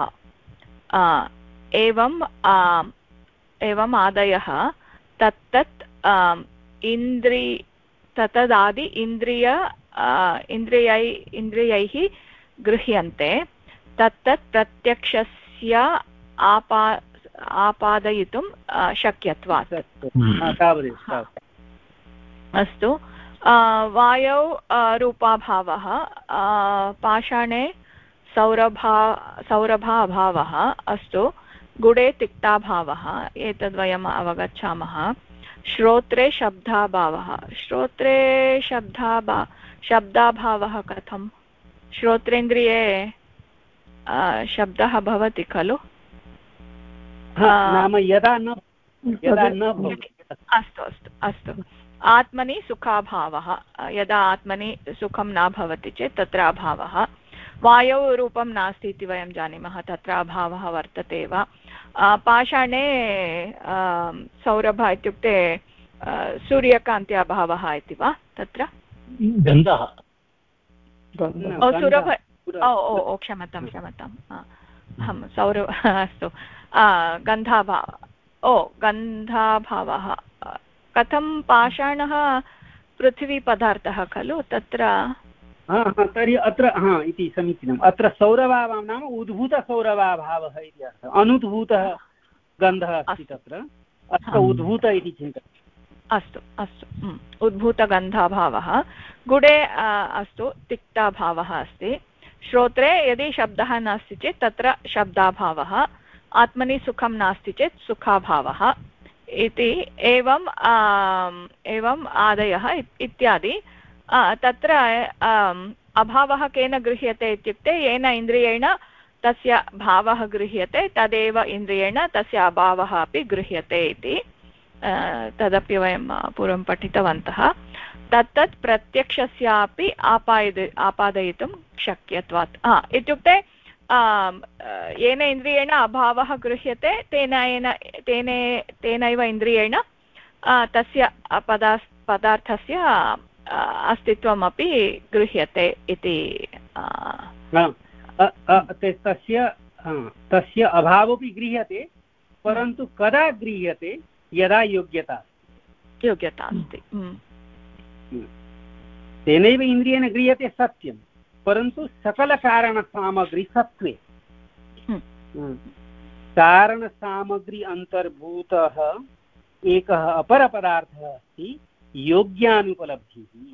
Speaker 5: एवं एवम् आदयः तत्तत् इन्द्रि ततदादि इन्द्रिय इन्द्रियै इन्द्रियैः गृह्यन्ते तत्तत् प्रत्यक्षस्य आपा आपादयितुं शक्यत्वात् अस्तु वायौ रूपाभावः पाषाणे सौरभा सौरभा अभावः अस्तु गुडे तिक्ताभावः एतद्वयम् अवगच्छामः श्रोत्रे शब्दाभावः श्रोत्रे शब्दाभा शब्दाभावः कथं श्रोत्रेन्द्रिये शब्दः भवति खलु
Speaker 1: नाम यदा न यदा न भवति
Speaker 5: अस्तु अस्तु अस्तु आत्मनि सुखाभावः यदा आत्मनि सुखं न भवति चेत् तत्र अभावः वायौ रूपं नास्ति इति वयं जानीमः तत्र अभावः वर्तते एव पाषाणे सौरभ इत्युक्ते सूर्यकान्ति अभावः इति वा तत्र
Speaker 2: गन्धः
Speaker 5: ओ सुरभ ओ ओ ओ क्षमतां क्षमताम् अहं सौरभ अस्तु गन्धाभाव ओ गन्धाभावः कथं पाषाणः पृथिवीपदार्थः खलु तत्र
Speaker 1: तर्हि अत्र हा इति समीचीनम् अत्र सौरभावः नाम उद्भूतसौरभावः इति अर्थः अनुद्भूतः गन्धः अस्ति तत्र अत्र उद्भूत इति चिन्तयति
Speaker 5: अस्तु अस्तु उद्भूतगन्धाभावः गुडे अस्तु तिक्ताभावः अस्ति श्रोत्रे यदि शब्दः नास्ति चेत् तत्र शब्दाभावः आत्मनि सुखं नास्ति चेत् सुखाभावः इति एवं एवं आदयः इत्यादि तत्र अभावः केन गृह्यते इत्युक्ते येन इन्द्रियेण तस्य भावः गृह्यते तदेव इन्द्रियेण तस्य अभावः अपि गृह्यते इति तदपि वयं पूर्वं पठितवन्तः तत्तत् प्रत्यक्षस्यापि आपादय आपादयितुं शक्यत्वात् इत्युक्ते येन इन्द्रियेण अभावः गृह्यते तेन तेन तेनैव इन्द्रियेण तस्य पदा पदार्थस्य अस्तित्वमपि गृह्यते इति
Speaker 1: तस्य तस्य अभावोऽपि गृह्यते परन्तु कदा गृह्यते यदा योग्यता
Speaker 5: योग्यता अस्ति
Speaker 1: तेनैव इन्द्रियेण गृह्यते सत्यं परन्तु सकलकारणसामग्री सत्त्वे कारणसामग्री अन्तर्भूतः एकः अपरपदार्थः अस्ति योग्यानुपलब्धिः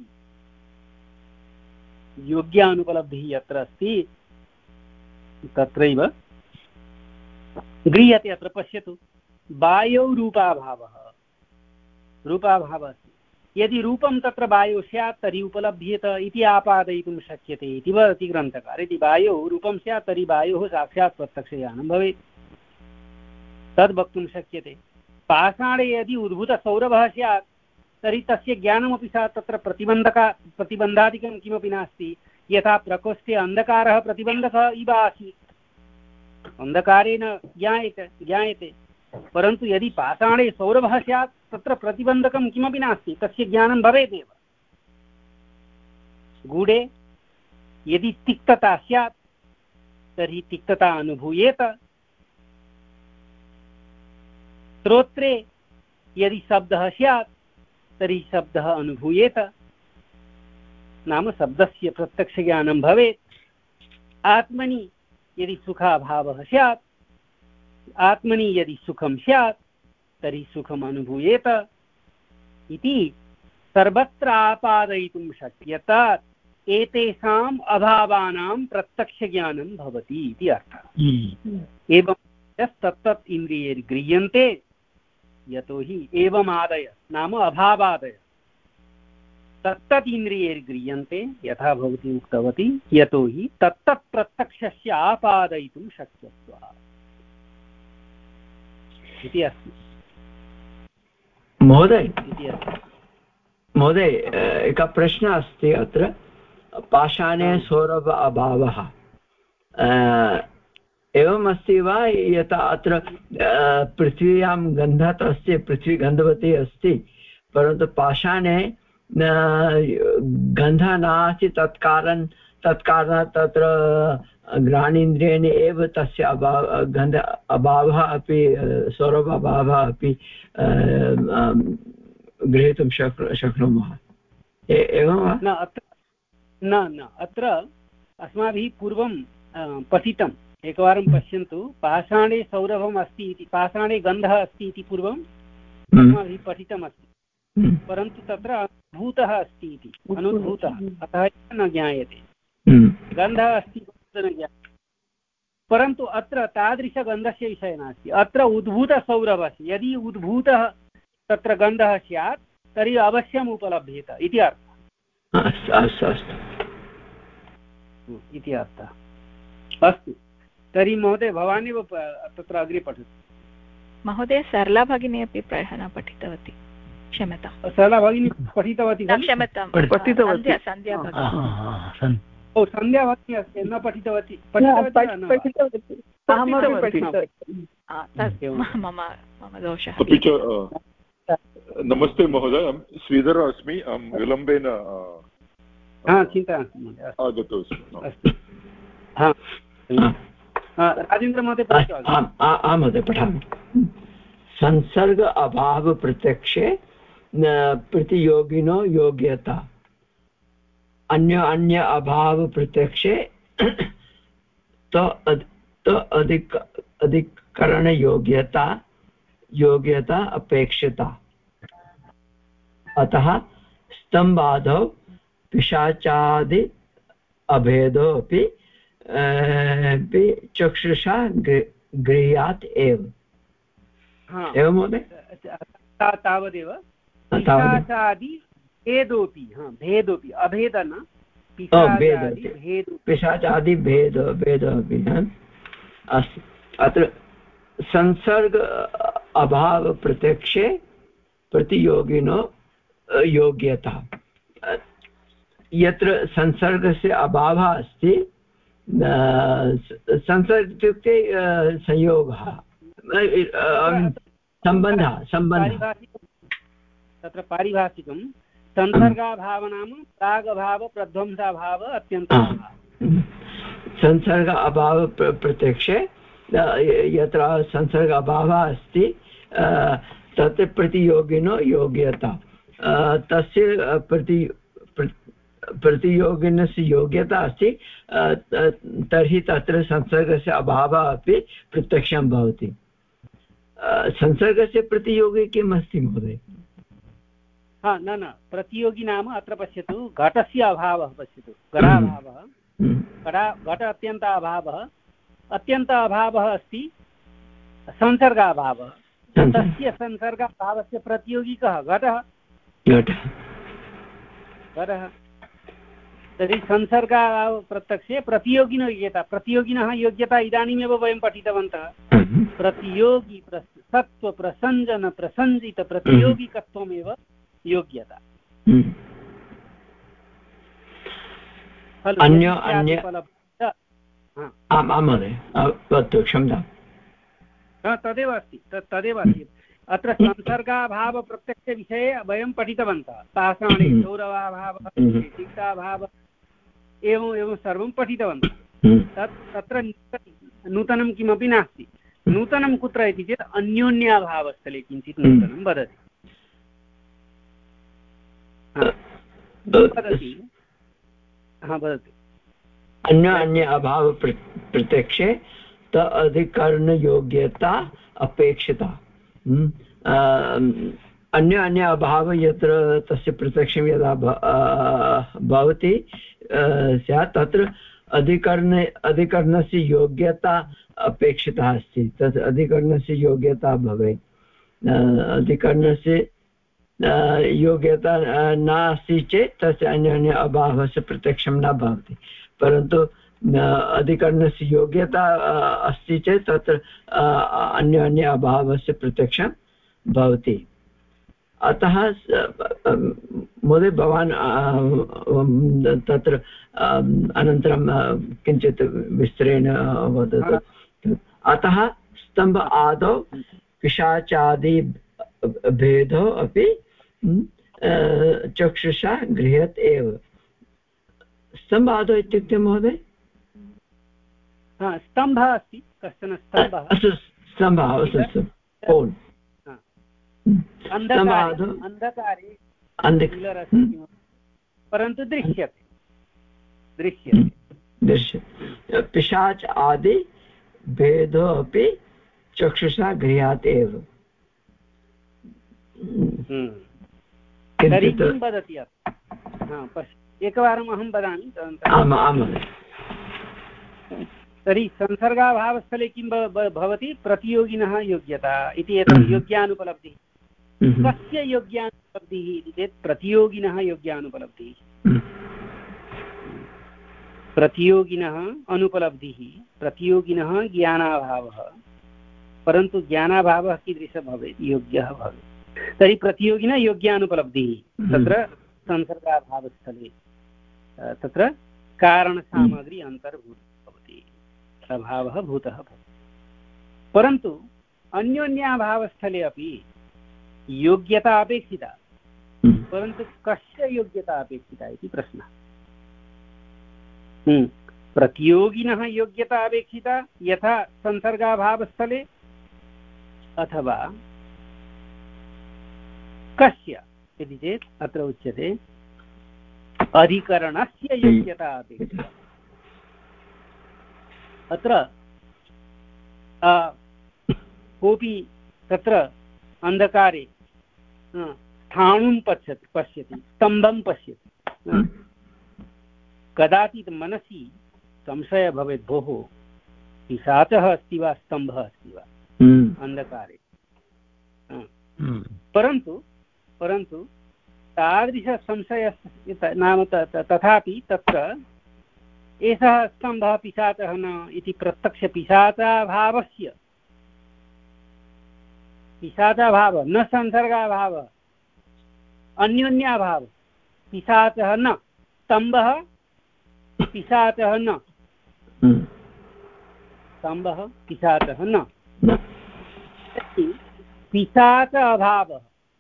Speaker 1: योग्यानुपलब्धिः यत्र अस्ति तत्रैव गृह्यते अत्र पश्यतु वायौ रूपाभावः रूपाभावः अस्ति यदि रूपं तत्र वायौ स्यात् तर्हि उपलभ्येत इति आपादयितुं शक्यते इति वदति ग्रन्थकार यदि वायौ रूपं स्यात् तर्हि वायोः साक्षात् प्रत्यक्षज्ञानं भवेत् तद् वक्तुं शक्यते पाषाणे यदि उद्भूतसौरभः स्यात् तर्हि तस्य ज्ञानमपि सा तत्र प्रतिबन्धका प्रतिबन्धादिकं किमपि नास्ति यथा प्रकोष्ठे अन्धकारः प्रतिबन्धकः इव आसीत् अन्धकारेण ज्ञायते ज्ञायते परन्तु यदि पाषाणे सौरभः स्यात् तत्र प्रतिबन्धकं किमपि नास्ति तस्य ज्ञानं भवेदेव गुडे यदि तिक्तता स्यात् तर्हि तिक्तता अनुभूयेत श्रोत्रे यदि शब्दः स्यात् तर्हि शब्दः अनुभूयेत नाम शब्दस्य प्रत्यक्षज्ञानं भवेत् आत्मनि यदि सुखाभावः स्यात् आत्मनि यदि सुखं स्यात् तर्हि सुखम् अनुभूयेत इति सर्वत्र आपादयितुं शक्यता एतेषाम् अभावानां प्रत्यक्षज्ञानं भवति इति अर्थः एवं तत्तत् इन्द्रियैर्गृह्यन्ते यतोहि एवमादय नाम अभावादय तत्तत् इन्द्रियैर्गृह्यन्ते यथा भवती उक्तवती यतोहि तत्तत् प्रत्यक्षस्य आपादयितुं शक्यत्वात् इति अस्ति
Speaker 7: महोदय महोदय एकः प्रश्नः अस्ति अत्र पाषाणे सौरभ अभावः एवम् अस्ति वा यथा अत्र पृथ्व्यां गन्धः अस्ति पृथ्वी गन्धवती अस्ति परन्तु पाषाणे गन्धः नास्ति तत्कारण तत्कारणात् तत्र घ्राणेन्द्रियेण एव तस्य अभाव गन्ध अभावः अपि सौरभ अभावः अपि ग्रहीतुं शक् शक्नुमः एवं वा
Speaker 1: न अत्र न न अत्र अस्माभिः पूर्वं पठितम् एकवारं पश्यन्तु पाषाणे सौरभम् अस्ति इति पाषाणे गन्धः अस्ति इति पूर्वं अस्माभिः पठितमस्ति परन्तु तत्र अनुभूतः अस्ति इति अनुभूतः अतः न ज्ञायते गन्धः अस्ति परन्तु अत्र तादृशगन्धस्य विषयः नास्ति अत्र उद्भूतसौरभस्य यदि उद्भूतः तत्र गन्धः स्यात् तर्हि अवश्यम् उपलभ्येत इति अर्थः।
Speaker 7: अस्तु अस्तु अस्तु
Speaker 1: इति अर्थः। अस्तु तर्हि महोदय भवानेव तत्र अग्रे पठतु।
Speaker 5: महोदय सरला भगिनी अपि प्रायः न पठितवती, क्षम्यतां।
Speaker 1: सरला भगिनी पठितवती,
Speaker 5: क्षम्यतां, पठितवती सन्ध्या भगिनी।
Speaker 1: ओ सन्ध्या भगिनी अस्ति, न पठितवती।
Speaker 5: मम मम दोषः।
Speaker 8: अपि च नमस्ते महोदय, अहं श्रीधरः अस्मि, अहं विलम्बेन
Speaker 1: चिन्ता
Speaker 8: आगतोऽस्मि।
Speaker 1: राजेन्द्र महोदय
Speaker 7: महोदय पठामि। संसर्ग अभाव प्रत्यक्षे प्रतियोगिनो योग्यता, अन्य अन्य अभाव प्रत्यक्षे तो तो अधिक अधिकरण योग्यता योग्यता अपेक्षिता। अतः स्तम्भादौ पिशाचादि अभेदो अपि चक्षुषा गृह्यात् एव। एवं महोदय
Speaker 1: तावदेव पिशाचादि भेदोऽपि भेदोऽपि अभेद न
Speaker 7: पिशाचादि भेद भेदोऽपि अस्तु। अत्र संसर्ग अभाव प्रत्यक्षे प्रतियोगिनो योग्यता, यत्र संसर्गस्य अभावः अस्ति, संसर्ग इत्युक्ते संयोगः, सम्बन्धः सम्बन्धः
Speaker 1: तत्र पारिभाषिकं संसर्गाभाव नाम प्रागभाव प्रध्वंसाभाव अत्यन्ताभाव।
Speaker 7: संसर्ग अभाव प्रत्यक्षे यत्र संसर्ग अभावः अस्ति तत्र प्रतियोगिनो योग्यता, तस्य प्रति प्रतियोगिनस्य योग्यता अस्ति, तर्हि तत्र संसर्गस्य अभावः अपि प्रत्यक्षं भवति। संसर्गस्य प्रतियोगी किम् अस्ति महोदय?
Speaker 1: हा न न प्रतियोगी नाम अत्र पश्यतु, घटस्य अभावः पश्यतु, घटाभावः, घटा घट अत्यन्त अभावः, अत्यन्त अभावः अस्ति संसर्गाभावः, तस्य संसर्गाभावस्य प्रतियोगी कः? घटः घटः तर्हि संसर्गाभाव प्रत्यक्षे प्रतियोगिनो योग्यता, प्रतियोगिनः योग्यता इदानीमेव वयं पठितवन्तः। प्रतियोगी सत्त्व प्रसञ्जन प्रसञ्जित प्रतियोगिकत्वमेव योग्यता।
Speaker 7: अन्य अन्य आम् महोदय वदतु, क्षम्यतां।
Speaker 1: तदेव अस्ति तदेव अस्ति अत्र संसर्गाभाव प्रत्यक्षविषये वयं पठितवन्तः। पाषाणे सौरवाभावः, तिक्ताभावः, एवम् एवं सर्वं पठितवन्तः। तत् तत्र नूतनं किमपि नास्ति। नूतनं कुत्र इति चेत् अन्योन्याभावस्थले किञ्चित् नूतनं वदति। वदति हा वदतु।
Speaker 7: अन्य अन्य अभाव प्रत्यक्षे त अधिकरणयोग्यता अपेक्षिता। अन्य अन्य अभावः यत्र तस्य प्रत्यक्षं यदा भवति स्यात् तत्र अधिकरण अधिकरणस्य योग्यता अपेक्षिता अस्ति। तत् अधिकरणस्य योग्यता भवेत्। अधिकरणस्य योग्यता नास्ति चेत् तस्य अन्य अन्य अभावस्य प्रत्यक्षं न भवति, परन्तु अधिकरणस्य योग्यता अस्ति चेत् तत्र अन्य अन्य अभावस्य प्रत्यक्षं भवति। अतः महोदय भवान् तत्र अनन्तरं किञ्चित् विस्तरेण वदतु। अतः स्तम्भ आदौ पिशाचादि भेदो अपि चक्षुषा गृह्यते एव। स्तम्भ आदौ इत्युक्ते महोदय
Speaker 1: स्तम्भः अस्ति, कश्चन स्तम्भः।
Speaker 7: अस्तु स्तम्भः अस्तु पोल्
Speaker 1: अन्धकारे परन्तु दृश्यते दृश्यते
Speaker 7: दृश्यते पिशाच आदि भेदो अपि चक्षुषा गृह्यात् एव।
Speaker 1: तर्हि किं वदति एकवारम् अहं वदामि।
Speaker 7: आम् आम्।
Speaker 1: तर्हि संसर्गाभावस्थले किं भवति? प्रतियोगिनः योग्यता इति एतत् योग्यानुपलब्धिः। कस्य योग्यानुपलब्धिः इति चेत् प्रतियोगिनः योग्यानुपलब्धिः। प्रतियोगिनः अनुपलब्धिः, प्रतियोगिनः ज्ञानाभावः, परन्तु ज्ञानाभावः कीदृशः भवेत्? योग्यः भवेत्। तर्हि प्रतियोगिनः योग्यानुपलब्धिः तत्र संसर्गाभावस्थले तत्र कारणसामग्री अन्तर्भूतः भवति, अभावः भूतः भवति। परन्तु अन्योन्याभावस्थले अपि योग्यता अपेक्षिता, परन्तु कस्य योग्यता अपेक्षिता इति प्रश्नः। प्रतियोगिनः योग्यता अपेक्षिता यथा संसर्गाभावस्थले, अथवा कस्य इति चेत् अत्र उच्यते अधिकरणस्य योग्यता अपेक्षिता। अत्र कोऽपि तत्र अन्धकारे स्थाणुं पश्यति पश्यति स्तम्भं पश्यति, कदाचित् मनसि संशयः भवेत्, भोः पिशाचः अस्ति वा स्तम्भः अस्ति वा अन्धकारे। परन्तु परन्तु तादृशसंशयः नाम तथापि तत्र एषः स्तम्भः पिशाचः न इति प्रत्यक्षपिशाचाभावस्य, पिशाचाभावः न संसर्गाभावः, अन्योन्याभावः, पिशाचः न स्तम्भः, पिशाचः न स्तम्भः, पिशाचः न। पिशाच अभावः,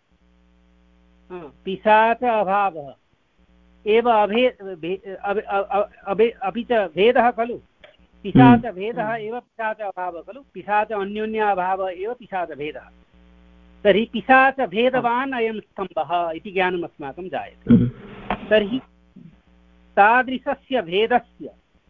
Speaker 1: पिशाच अभावः एव अभे अपि च भेदः खलु। पिशाच भेदः एव पिशाच अभावः खलु, पिशाच अन्योन्याभावः एव पिशाचभेदः। तर्हि पिशाचभेदवान् अयं स्तम्भः इति ज्ञानम् अस्माकं जायते। तर्हि तादृशस्य भेदस्य,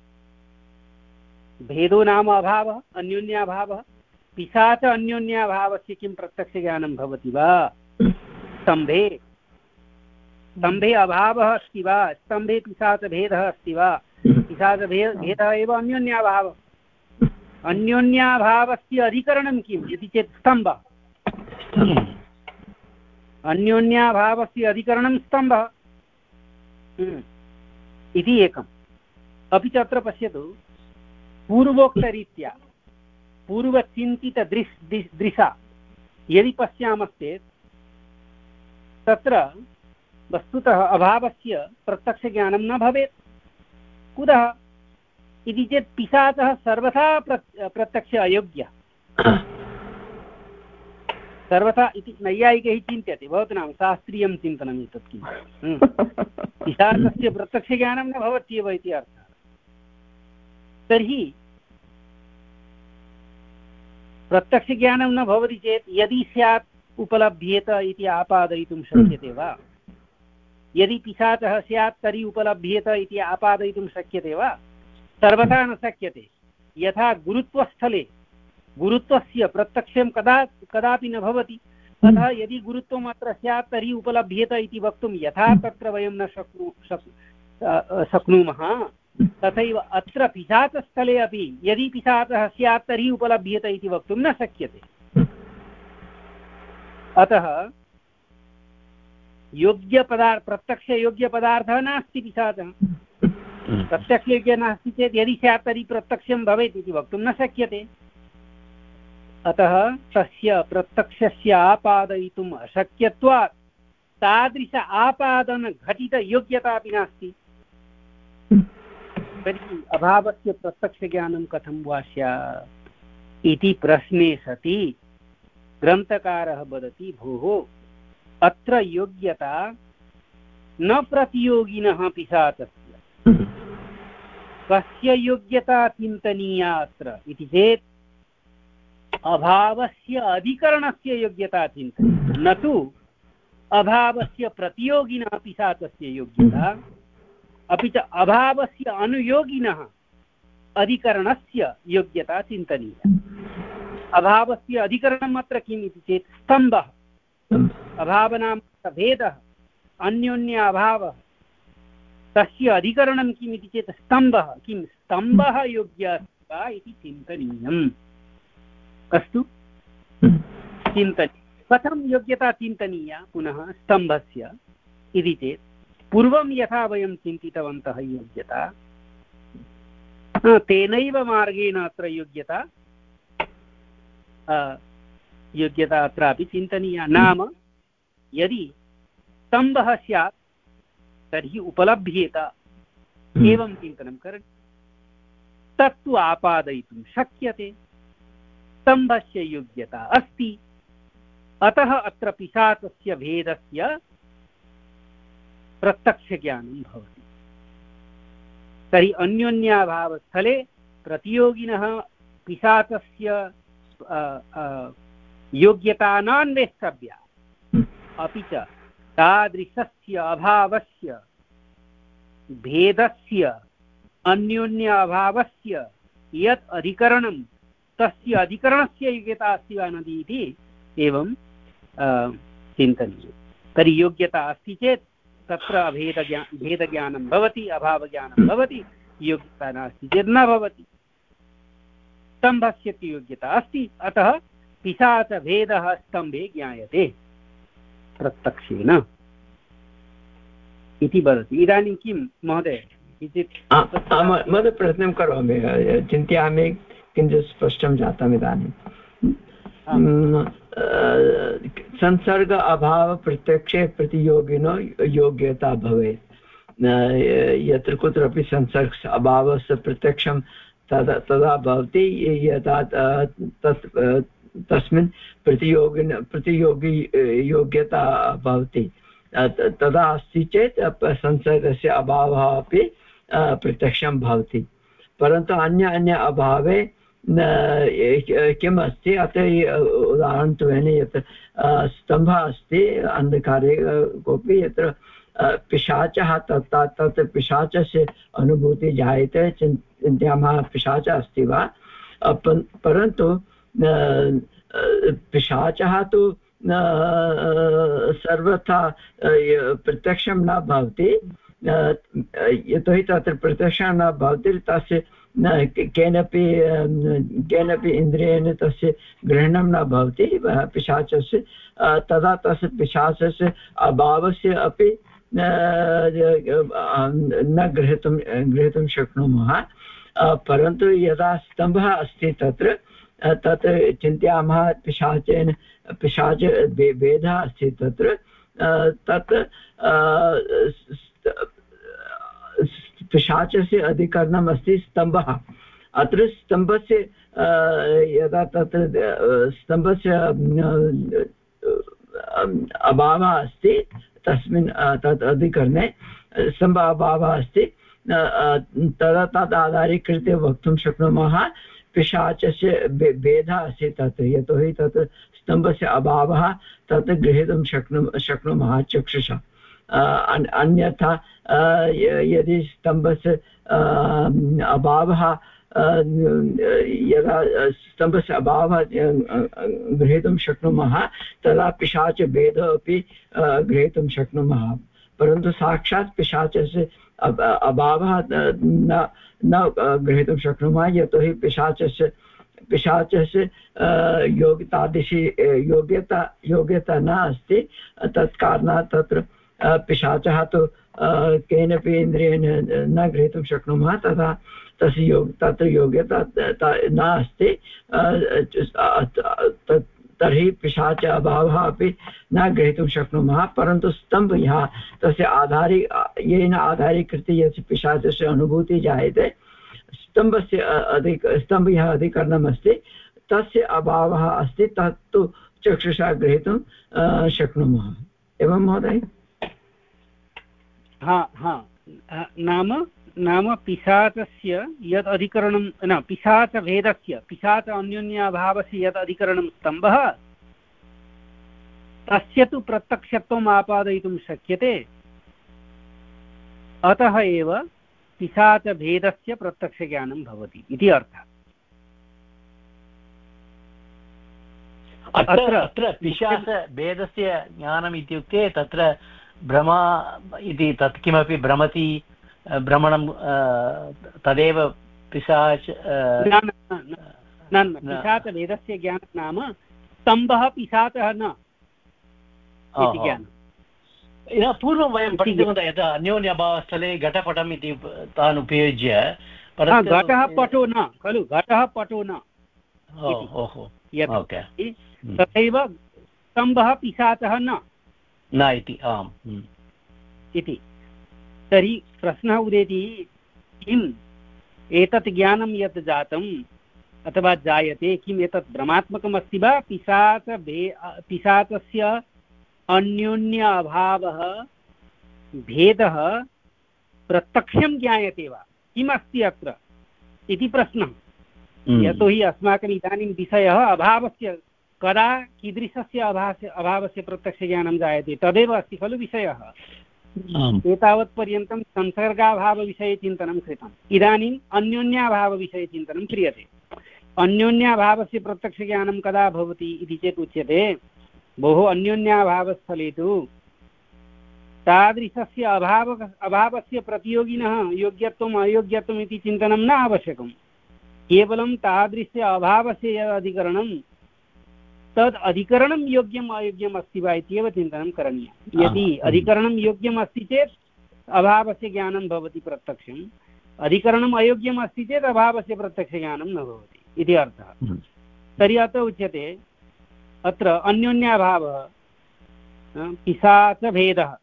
Speaker 1: भेदो नाम अभावः, अन्योन्याभावः, पिशाच अन्योन्याभावस्य किं प्रत्यक्षज्ञानं भवति वा? स्तम्भे स्तम्भे अभावः अस्ति वा? स्तम्भे पिशाचभेदः अस्ति वा? पिशाचभेदः एव अन्योन्याभावः। अन्योन्याभावस्य अधिकरणं किम् इति चेत् स्तम्भः। अन्योन्याभावस्य अधिकरणं स्तम्भः इति एकम्। अपि च अत्र पश्यतु, पूर्वोक्तरीत्या पूर्वचिन्तितदृश् दृशा यदि पश्यामश्चेत् तत्र वस्तुतः अभावस्य प्रत्यक्षज्ञानं न भवेत्। कुतः इति चेत् पिशाचः सर्वथा प्रत्यक्ष अयोग्यः, सर्वथा इति नैयायिकैः चिन्त्यते। भवतु नाम शास्त्रीयं चिन्तनम् एतत् किम्, पिशाचस्य प्रत्यक्षज्ञानं न भवत्येव इति अर्थः। तर्हि प्रत्यक्षज्ञानं न भवति चेत् यदि स्यात् उपलभ्येत इति आपादयितुं शक्यते वा? यदि पिशाचः स्यात् तर्हि उपलभ्येत इति आपादयितुं शक्यते वा? सर्वथा न शक्यते। यथा गुरुत्वस्थले गुरुत्वस्य प्रत्यक्षं कदा कदापि न भवति, तथा यदि गुरुत्वम् अत्र स्यात् तर्हि उपलभ्येत इति वक्तुं यथा तत्र वयं न शक्नु शक्नुमः, तथैव अत्र पिशाचस्थले अपि यदि पिशाचः स्यात् तर्हि उपलभ्येत इति वक्तुं न शक्यते। अतः योग्यपदार्थ प्रत्यक्षयोग्यपदार्थः नास्ति पिशाचः। प्रत्यक्षयोग्यः नास्ति चेत् यदि स्यात् तर्हि प्रत्यक्षं भवेत् इति वक्तुं न शक्यते। अतः तस्य प्रत्यक्षस्य आपादयितुम् अशक्यत्वात् तादृश आपादनघटितयोग्यता अपि नास्ति। तर्हि अभावस्य प्रत्यक्षज्ञानं कथं वा स्यात् इति प्रश्ने सति ग्रन्थकारः वदति, भोः अत्र योग्यता न प्रतियोगिनः पिशाचस्य। कस्य योग्यता चिन्तनीया अत्र इति चेत् अभावस्य अधिकरणस्य योग्यता चिन्तनीया, न तु अभावस्य प्रतियोगिनः पिशाचस्य योग्यता, अपि च अभावस्य अनुयोगिनः अधिकरणस्य योग्यता चिन्तनीया। अभावस्य अधिकरणम् अत्र किम् इति चेत् स्तम्भः। अभावनाम भेदः, अन्योन्य अभावः, तस्य अधिकरणं किम् इति चेत् स्तम्भः। किं स्तम्भः योग्यः अस्ति वा इति चिन्तनीयम्। अस्तु, चिन्तनीयम्। कथं योग्यता चिन्तनीया पुनः स्तम्भस्य इति चेत् पूर्वं यथा वयं चिन्तितवन्तः योग्यता तेनैव मार्गेण अत्र योग्यता योग्यता अत्रापि चिन्तनीया। नाम यदि स्तम्भः स्यात् तर्हि उपलभ्येत एवं चिन्तनं करणीयं। तत्तु आपादयितुं शक्यते, स्तम्भस्य योग्यता अस्ति, अतः अत्र पिशाचस्य भेदस्य प्रत्यक्षज्ञानं भवति। तर्हि अन्योन्याभावस्थले प्रतियोगिनः पिशाचस्य योग्यता नान्वेष्टव्या, अपि च तादृशस्य अभावस्य भेदस्य अन्योन्य अभावस्य यत् अधिकरणं तस्य अधिकरणस्य योग्यता अस्ति वा न इति एवं चिन्तनीयं। तर्हि योग्यता अस्ति चेत् तत्र अभेदज्ञा भेदज्ञानं भवति, अभावज्ञानं भवति। योग्यता नास्ति चेत् न भवति। स्तम्भस्य योग्यता अस्ति, अतः पिशाचभेदः स्तम्भे ज्ञायते प्रत्यक्षेन इति वदति। इदानीं किं महोदय
Speaker 7: महोदय प्रश्नं करोमि, चिन्तयामि किञ्चित् स्पष्टं जातम् इदानीं। संसर्ग अभाव प्रत्यक्षे प्रतियोगिनो योग्यता भवेत्। यत्र कुत्रापि संसर्ग अभावस्य प्रत्यक्षं तदा तदा भवति यदा तत् तस्मिन् प्रतियोगिन प्रतियोगी योग्यता भवति। तदा अस्ति चेत् संसर्गस्य अभावः अपि प्रत्यक्षं भवति। परन्तु अन्य अन्य अभावे किम् अस्ति, अत्र उदाहरणत्वेन यत् स्तम्भः अस्ति अन्धकारे कोऽपि यत्र पिशाचः तत् तत् पिशाचस्य अनुभूतिः जायते, चिन्तयामः पिशाचः अस्ति वा, परन्तु पिशाचः तु सर्वथा प्रत्यक्षं न भवति। यतोहि तत्र प्रत्यक्षं न भवति, तस्य केनपि केनपि इन्द्रियेण तस्य ग्रहणं न भवति पिशाचस्य। तदा तस्य पिशाचस्य अभावस्य अपि न ग्रहीतुं ग्रहीतुं शक्नुमः। परन्तु यदा स्तम्भः अस्ति तत्र तत् चिन्तयामः पिशाचेन पिशाच भेदः अस्ति तत्र, तत् पिशाचस्य अधिकरणम् अस्ति स्तम्भः। अत्र स्तम्भस्य यदा तत्र स्तम्भस्य अभावः अस्ति तस्मिन् तत् अधिकरणे स्तम्भ अभावः अस्ति, तदा तद् आधारीकृत्य वक्तुं शक्नुमः पिशाचस्य भेदः अस्ति तत्र। यतोहि तत् स्तम्भस्य अभावः तत् ग्रहीतुं शक्नु शक्नुमः चक्षुषा। अन्यथा यदि स्तम्भस्य अभावः यदा स्तम्भस्य अभावः ग्रहीतुं शक्नुमः तदा पिशाचभेदः अपि ग्रहीतुं शक्नुमः। परन्तु साक्षात् पिशाचस्य अभावः न न ग्रहीतुं शक्नुमः, यतोहि पिशाचस्य पिशाचस्य योग्यतादिशि योग्यता योग्यता न अस्ति। तत्कारणात् तत्र पिशाचः तु केनपि इन्द्रियेण न ग्रहीतुं शक्नुमः, तथा तस्य योग तत्र योग्यता न अस्ति। तर्हि पिशाच अभावः अपि न ग्रहीतुं शक्नुमः। परन्तु स्तम्भ यः तस्य आधारी येन आधारीकृत्य यस्य पिशाचस्य अनुभूतिः जायते, स्तम्भस्य अधिक स्तम्भ यः अधिकरणम् अस्ति तस्य अभावः अस्ति, तत्तु चक्षुषा ग्रहीतुं शक्नुमः। एवं महोदय?
Speaker 1: हा हा नाम नाम पिशाचस्य यत् अधिकरणं न पिशाचभेदस्य पिशाच अन्योन्याभावस्य यत् अधिकरणं स्तम्भः तस्य तु प्रत्यक्षत्वम् आपादयितुं शक्यते। अतः एव पिशाचभेदस्य प्रत्यक्षज्ञानं भवति इति अर्थः।
Speaker 2: अत्र अत्र पिशाचभेदस्य ज्ञानम् इत्युक्ते तत्र भ्रमा इति तत् किमपि भ्रमति भ्रमणं तदेव पिशाच
Speaker 1: न न पिशाचभेदस्य ज्ञानं नाम स्तम्भः पिशाचः न, इति ज्ञानम्।
Speaker 2: इदानीं पूर्वं वयं पठितवन्तः यदा अन्योन्यभावस्थले घटपटम् इति तान् उपयुज्य
Speaker 1: घटः पटो न खलु, घटः पटो न तथैव स्तम्भः पिशाचः न
Speaker 2: इति आम्
Speaker 1: इति। तर्हि प्रश्नः उदेति किम् एतत् ज्ञानं यत् जातम् अथवा जायते किम् एतत् भ्रमात्मकम् अस्ति वा पिशाच भे पिशाचस्य अन्योन्य अभावः भेदः प्रत्यक्षं ज्ञायते वा किम् अस्ति अत्र इति प्रश्नः। यतोहि अस्माकम् इदानीं विषयः अभावस्य कदा कीदृशस्य अभावस्य अभावस्य प्रत्यक्षज्ञानं जायते तदेव अस्ति खलु विषयः। एतावत्पर्यन्तं संसर्गाभावविषये चिन्तनं कृतम्, इदानीम् अन्योन्याभावविषये चिन्तनं क्रियते। अन्योन्याभावस्य प्रत्यक्षज्ञानं कदा भवति इति चेत् उच्यते बहु अन्योन्याभावस्थले तु तादृशस्य अभाव अभावस्य प्रतियोगिनः योग्यत्वम् अयोग्यत्वम् इति चिन्तनं न आवश्यकं। केवलं तादृश अभावस्य यद् अधिकरणं तद् अधिकरणं योग्यम् अयोग्यम् अस्ति वा इत्येव चिन्तनं करणीयं। यदि अधिकरणं योग्यम् अस्ति चेत् अभावस्य ज्ञानं भवति प्रत्यक्षम्, अधिकरणम् अयोग्यम् अस्ति चेत् अभावस्य प्रत्यक्षज्ञानं न भवति इति अर्थः। तर्हि अत्र उच्यते अत्र अन्योन्याभावः पिशाचभेदः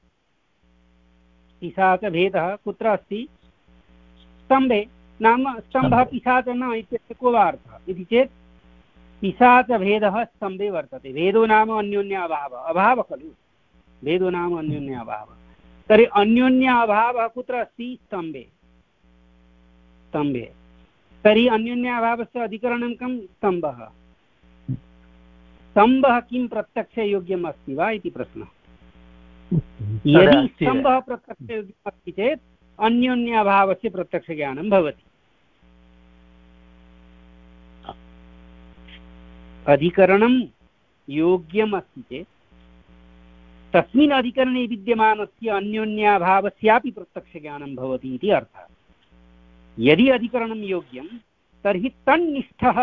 Speaker 1: पिशाचभेदः कुत्र अस्ति स्तम्भे। नाम स्तम्भः पिशाच न इत्यस्य को वा अर्थः इति चेत् पिशाचभेदः स्तम्भे वर्तते। भेदो नाम अन्योन्याभावः, अभावः खलु, भेदो नाम अन्योन्याभावः। तर्हि अन्योन्याभावः कुत्र अस्ति स्तम्भे स्तम्भे तर्हि अन्योन्याभावस्य अधिकरणं कं स्तम्भः। स्तम्भः किं प्रत्यक्षयोग्यम् अस्ति वा इति प्रश्नः। यदि स्तम्भः प्रत्यक्षयोग्यम् अस्ति चेत् अन्योन्याभावस्य प्रत्यक्षज्ञानं भवति। अधिकरणं योग्यम् अस्ति चेत् तस्मिन् अधिकरणे विद्यमानस्य अन्योन्याभावस्यापि प्रत्यक्षज्ञानं भवति इति अर्थः। यदि अधिकरणं योग्यं तर्हि तन्निष्ठः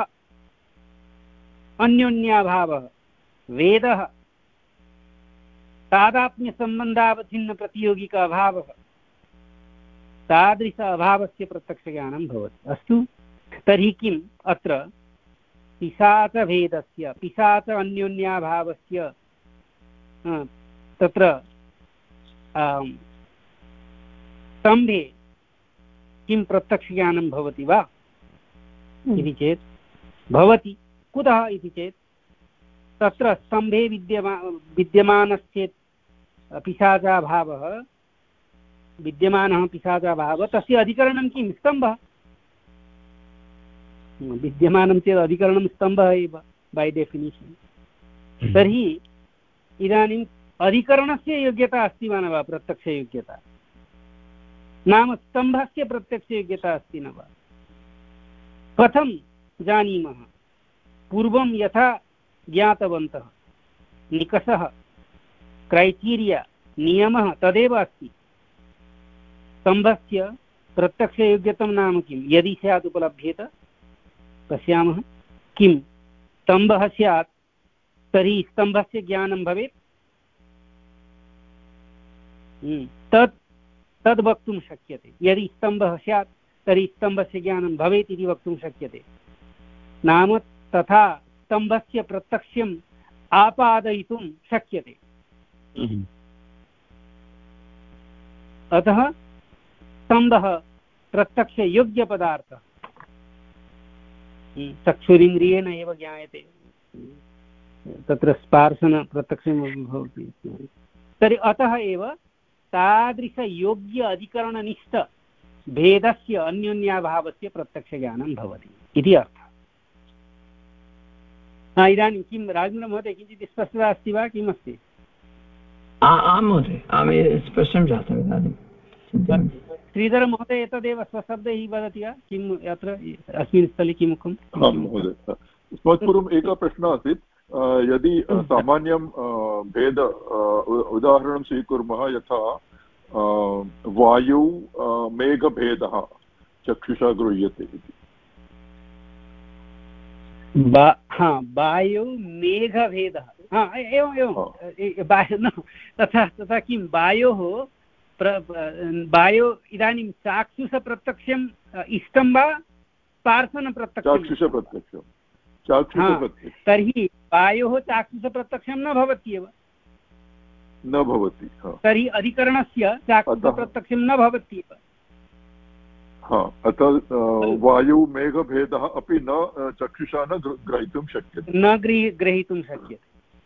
Speaker 1: अन्योन्याभावः वेदः तादात्म्यसम्बन्धावच्छिन्नप्रतियोगिक अभावः तादृश अभावस्य प्रत्यक्षज्ञानं भवति। अस्तु, तर्हि किम् अत्र पिशाचभेदस्य पिशाच अन्योन्याभावस्य तत्र स्तम्भे किं प्रत्यक्षज्ञानं भवति वा इति चेत् भवति। कुतः इति चेत् तत्र स्तम्भे विद्यमा विद्यमानश्चेत् पिशाचाभावः विद्यमानः पिशाचाभावः तस्य अधिकरणं किं स्तम्भः। विद्यमानं चेत् अधिकरणं स्तम्भः एव बै डेफिनिशन्। तर्हि इदानीम् अधिकरणस्य योग्यता अस्ति वा न वा प्रत्यक्षयोग्यता, नाम स्तम्भस्य प्रत्यक्षयोग्यता अस्ति न वा। कथं जानीमः? पूर्वं यथा ज्ञातवन्तः निकषः क्रैटीरिया नियमः तदेव अस्ति। स्तम्भस्य प्रत्यक्षयोग्यतं नाम किं? यदि स्यात् उपलभ्येत पश्यामः। किं स्तम्भः स्यात् तर्हि स्तम्भस्य ज्ञानं भवेत्। तत् तद् वक्तुं शक्यते। यदि स्तम्भः स्यात् तर्हि स्तम्भस्य ज्ञानं भवेत् इति वक्तुं शक्यते। नाम तथा स्तम्भस्य प्रत्यक्षम् आपादयितुं शक्यते। अतः स्तम्भः प्रत्यक्षयोग्यपदार्थः चक्षुरिन्द्रियेण एव ज्ञायते, तत्र स्पार्शन प्रत्यक्षमपि भवति। तर्हि अतः एव तादृशयोग्य अधिकरणनिष्ठ भेदस्य अन्योन्याभावस्य प्रत्यक्षज्ञानं भवति इति अर्थः। हा, इदानीं किं राजेन्द्रमहोदय किञ्चित् स्पष्टता अस्ति वा किम् अस्ति?
Speaker 7: आं महोदय, स्पष्टं जातम् इदानीं।
Speaker 1: श्रीधरमहोदय एतदेव स्वशब्दैः वदति वा किम् अत्र अस्मिन् स्थले किम् उक्तम्?
Speaker 8: आं महोदय, तस्मात् पूर्वम् एकः प्रश्नः आसीत्। यदि सामान्यं भेद उदाहरणं स्वीकुर्मः, यथा वायु मेघभेदः चक्षुषा गृह्यते इति।
Speaker 1: हा, वायु मेघभेदः हा एवम् एवं तथा तथा किं वायोः वायो इदानीं चाक्षुषप्रत्यक्षम् इष्टं वा स्पार्शनप्रत्यक्षं? तर्हि वायोः चाक्षुषप्रत्यक्षं न भवत्येव,
Speaker 8: न भवति।
Speaker 1: तर्हि अधिकरणस्य चाक्षुषप्रत्यक्षं न भवत्येव।
Speaker 8: अतः वायु मेघभेदः अपि न चक्षुषा न ग्रहीतुं शक्यते,
Speaker 1: न ग्रहीतुं शक्यते।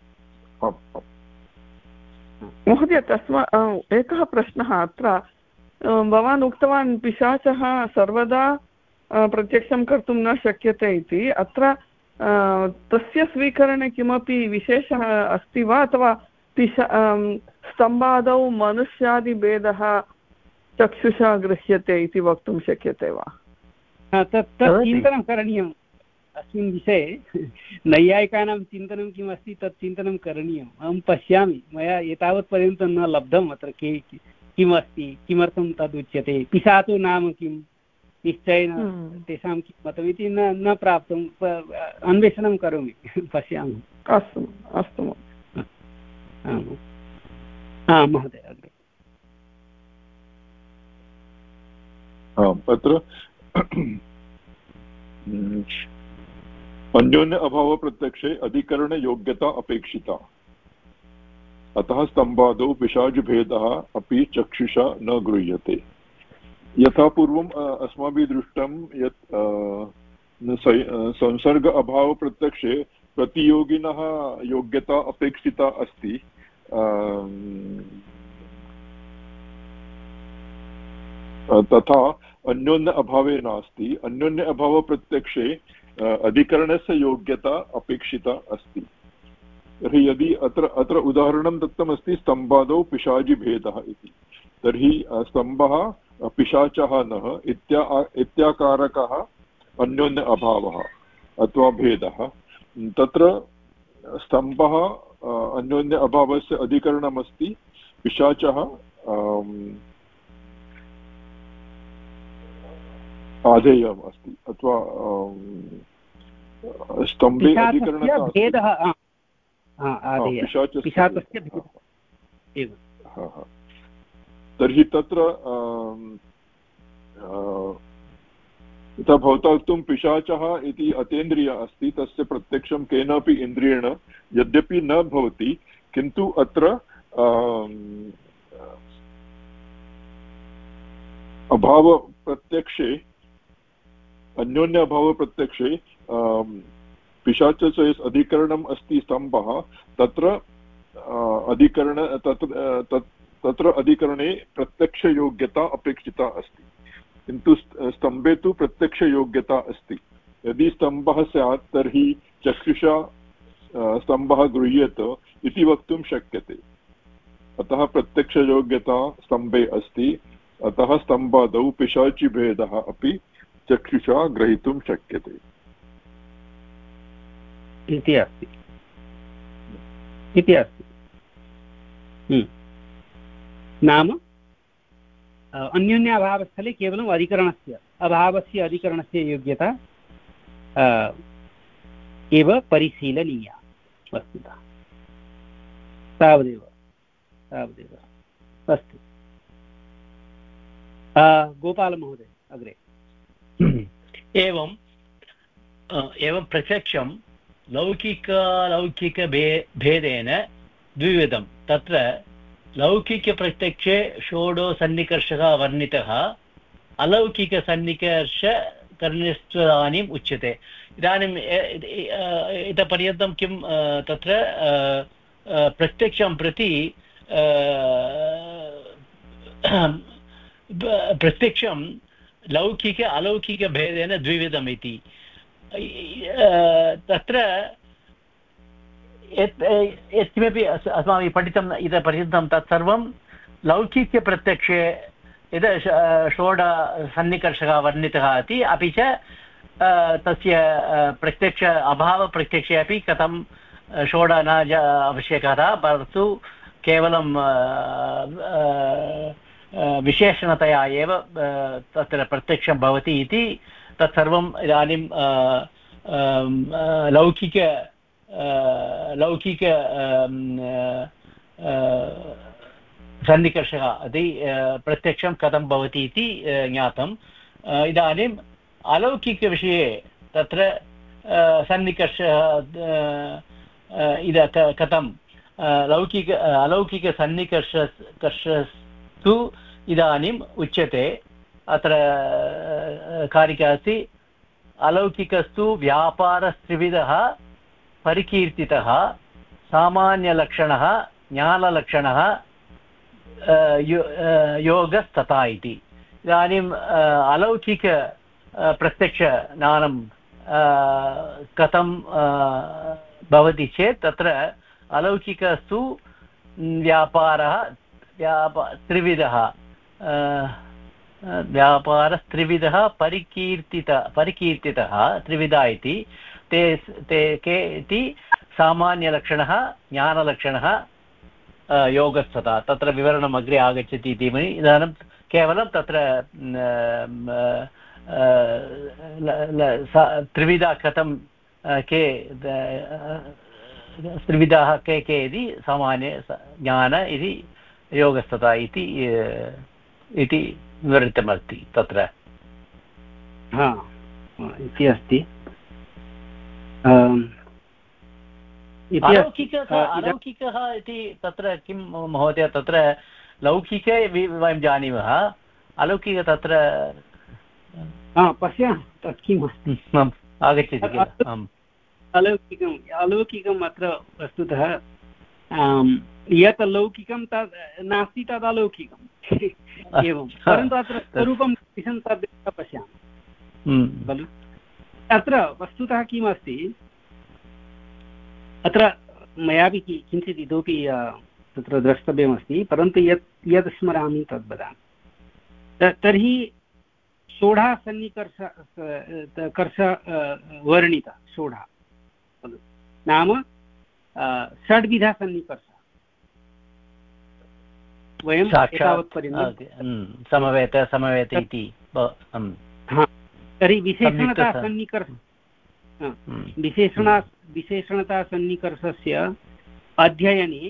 Speaker 3: महोदय, तस्मात् एकः प्रश्नः अत्र, भवान् उक्तवान् पिशाचः सर्वदा प्रत्यक्षं कर्तुं न शक्यते इति। अत्र तस्य स्वीकरणे किमपि विशेषः अस्ति वा, अथवा पिशा स्तम्भादौ मनुष्यादिभेदः चक्षुषा गृह्यते इति वक्तुं शक्यते वा?
Speaker 1: तत् चिन्तनं करणीयम् अस्मिन् विषये। नैयायिकानां चिन्तनं किमस्ति तत् चिन्तनं करणीयम्। अहं पश्यामि, मया एतावत्पर्यन्तं न लब्धम् अत्र के किमस्ति, किमर्थं तदुच्यते, पिशाचो नाम किं, निश्चयेन तेषां किं मतमिति न न प्राप्तं। अन्वेषणं करोमि, पश्यामि।
Speaker 3: अस्तु अस्तु
Speaker 1: महोदय। अग्रे
Speaker 8: अत्र अन्योन्य अभावप्रत्यक्षे अधिकरणयोग्यता अपेक्षिता, अतः स्तम्भादौ पिशाचभेदः अपि चक्षुषा न गृह्यते। यथा पूर्वम् अस्माभिः दृष्टं यत् संसर्ग अभावप्रत्यक्षे प्रतियोगिनः योग्यता अपेक्षिता अस्ति, तथा अन्योन्य अभावे नास्ति। अन्योन्य अभावप्रत्यक्षे अधिकरणस्य योग्यता अपेक्षिता अस्ति। तर्हि यदि अत्र अत्र उदाहरणं दत्तमस्ति स्तम्भादौ पिशाचिभेदः इति, तर्हि स्तम्भः पिशाचः नः इत्या इत्याकारकः अन्योन्य अभावः अथवा भेदः। तत्र स्तम्भः अन्योन्य अभावस्य अधिकरणमस्ति, पिशाचः आधेयम् अस्ति, अथवा स्तम्भे अधिकरणता
Speaker 1: भेदः।
Speaker 8: तर्हि तत्र यथा भवता उक्तं पिशाचः इति अतीन्द्रिय अस्ति, तस्य प्रत्यक्षं केनापि इन्द्रियेण यद्यपि न भवति, किन्तु अत्र अभावप्रत्यक्षे अन्योन्य अभावप्रत्यक्षे पिशाचस्य यत् अधिकरणम् अस्ति स्तम्भः, तत्र अधिकरण तत्र तत्र अधिकरणे प्रत्यक्षयोग्यता अपेक्षिता अस्ति, किन्तु स्तम्भे तु प्रत्यक्षयोग्यता अस्ति। यदि स्तम्भः स्यात् तर्हि चक्षुषा स्तम्भः गृह्येत इति वक्तुं शक्यते। अतः प्रत्यक्षयोग्यता स्तम्भे अस्ति, अतः स्तम्भादौ पिशाचिभेदः अपि चक्षुषा ग्रहीतुं शक्यते
Speaker 1: इति अस्ति इति अस्ति नाम अन्योन्याभावस्थले केवलम् अधिकरणस्य अभावस्य अधिकरणस्य योग्यता एव परिशीलनीया वस्तुतः। तावदेव तावदेव अस्तु। गोपालमहोदय अग्रे।
Speaker 2: एवं एवं प्रत्यक्षं लौकिकलौकिकभे भेदेन द्विविधं। तत्र लौकिकप्रत्यक्षे षोडो सन्निकर्षः वर्णितः, अलौकिकसन्निकर्षकर्णिष्ठानीम् उच्यते। इदानीम् इतः पर्यन्तं किं तत्र प्रत्यक्षं प्रति प्रत्यक्षं लौकिक अलौकिकभेदेन द्विविधम् इति। तत्र यत्किमपि अस्माभिः पठितम् इतः पर्यन्तं तत्सर्वं लौकिकप्रत्यक्षे यद् षोड सन्निकर्षः वर्णितः अस्ति, अपि च तस्य प्रत्यक्ष अभावप्रत्यक्षे अपि कथं षोड न आवश्यकता, परन्तु केवलं विशेषणतया एव तत्र प्रत्यक्षं भवति इति तत्सर्वम् इदानीं लौकिक लौकिक सन्निकर्षः इति प्रत्यक्षं कथं भवति इति ज्ञातम्। इदानीम् अलौकिकविषये तत्र सन्निकर्षः इद कथं लौकिक अलौकिकसन्निकर्ष कर्षस्तु इदानीम् उच्यते। अत्र कारिका अस्ति अलौकिकस्तु व्यापारस्त्रिविधः परिकीर्तितः सामान्यलक्षणः ज्ञानलक्षणः योगस्तथा इति। इदानीम् अलौकिक प्रत्यक्षज्ञानं कथं भवति चेत् तत्र अलौकिकस्तु व्यापारः व्यापा त्रिविधः व्यापारस्त्रिविधः परिकीर्तित परिकीर्तितः त्रिविधा इति ते ते के इति सामान्यलक्षणः ज्ञानलक्षणः योगस्तथा। तत्र विवरणम् अग्रे आगच्छति इति मन्ये। इदानीं केवलं तत्र त्रिविधा कथं के त्रिविधाः के के इति सामान्य ज्ञान इति योगस्तथा इति इति विवृतमस्ति तत्र।
Speaker 1: हा इति अस्ति।
Speaker 2: अलौकिकः अलौकिकः इति तत्र किं महोदय? तत्र लौकिके वयं जानीमः, अलौकिक तत्र
Speaker 1: पश्यामः तत् किम् अस्ति
Speaker 2: आगच्छति किल?
Speaker 1: अलौकिकम् अलौकिकम् अत्र वस्तुतः यत् लौकिकं तद् नास्ति तद् अलौकिकम् एवं। परन्तु अत्र स्वरूपं तद् पश्यामः खलु। अत्र वस्तुतः किम् अस्ति, अत्र मयापि किञ्चित् इतोपि तत्र द्रष्टव्यमस्ति, परन्तु यत् यत् स्मरामि तद् वदामि। तर्हि षोडा सन्निकर्ष कर्ष वर्णिता षोडा खलु, नाम षड्विधा सन्निकर्ष वयं
Speaker 2: एतावत्पर्यन्तं समवेत समवेत इति।
Speaker 1: तर्हि विशेषणता सन्निकर्ष विशेषणा विशेषणता सन्निकर्षस्य अध्ययने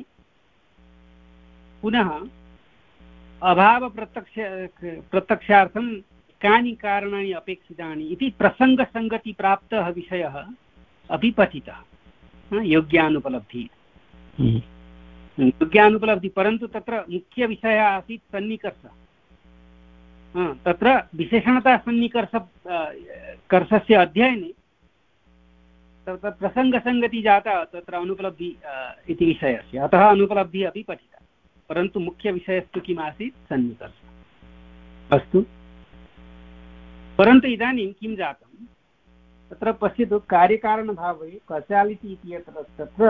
Speaker 1: पुनः अभावप्रत्यक्ष प्रत्यक्षार्थं कानि कारणानि अपेक्षितानि इति प्रसङ्गसङ्गतिप्राप्तः विषयः अपि पठितः, योग्यानुपलब्धिः योग्यानुपलब्धिः। परन्तु तत्र मुख्यविषयः आसीत् सन्निकर्षः। तत्र विशेषणता सन्निकर्ष कर्षस्य अध्ययने तत्र प्रसङ्गसङ्गति जाता तत्र अनुपलब्धि इति विषयस्य, अतः अनुपलब्धिः अपि पठिता। परन्तु मुख्यविषयस्तु किम् आसीत्? सन्निकर्षः। अस्तु, परन्तु इदानीं किं जातं तत्र पश्यतु, कार्यकारणभावे कौशालिटी इति यत्र तत्र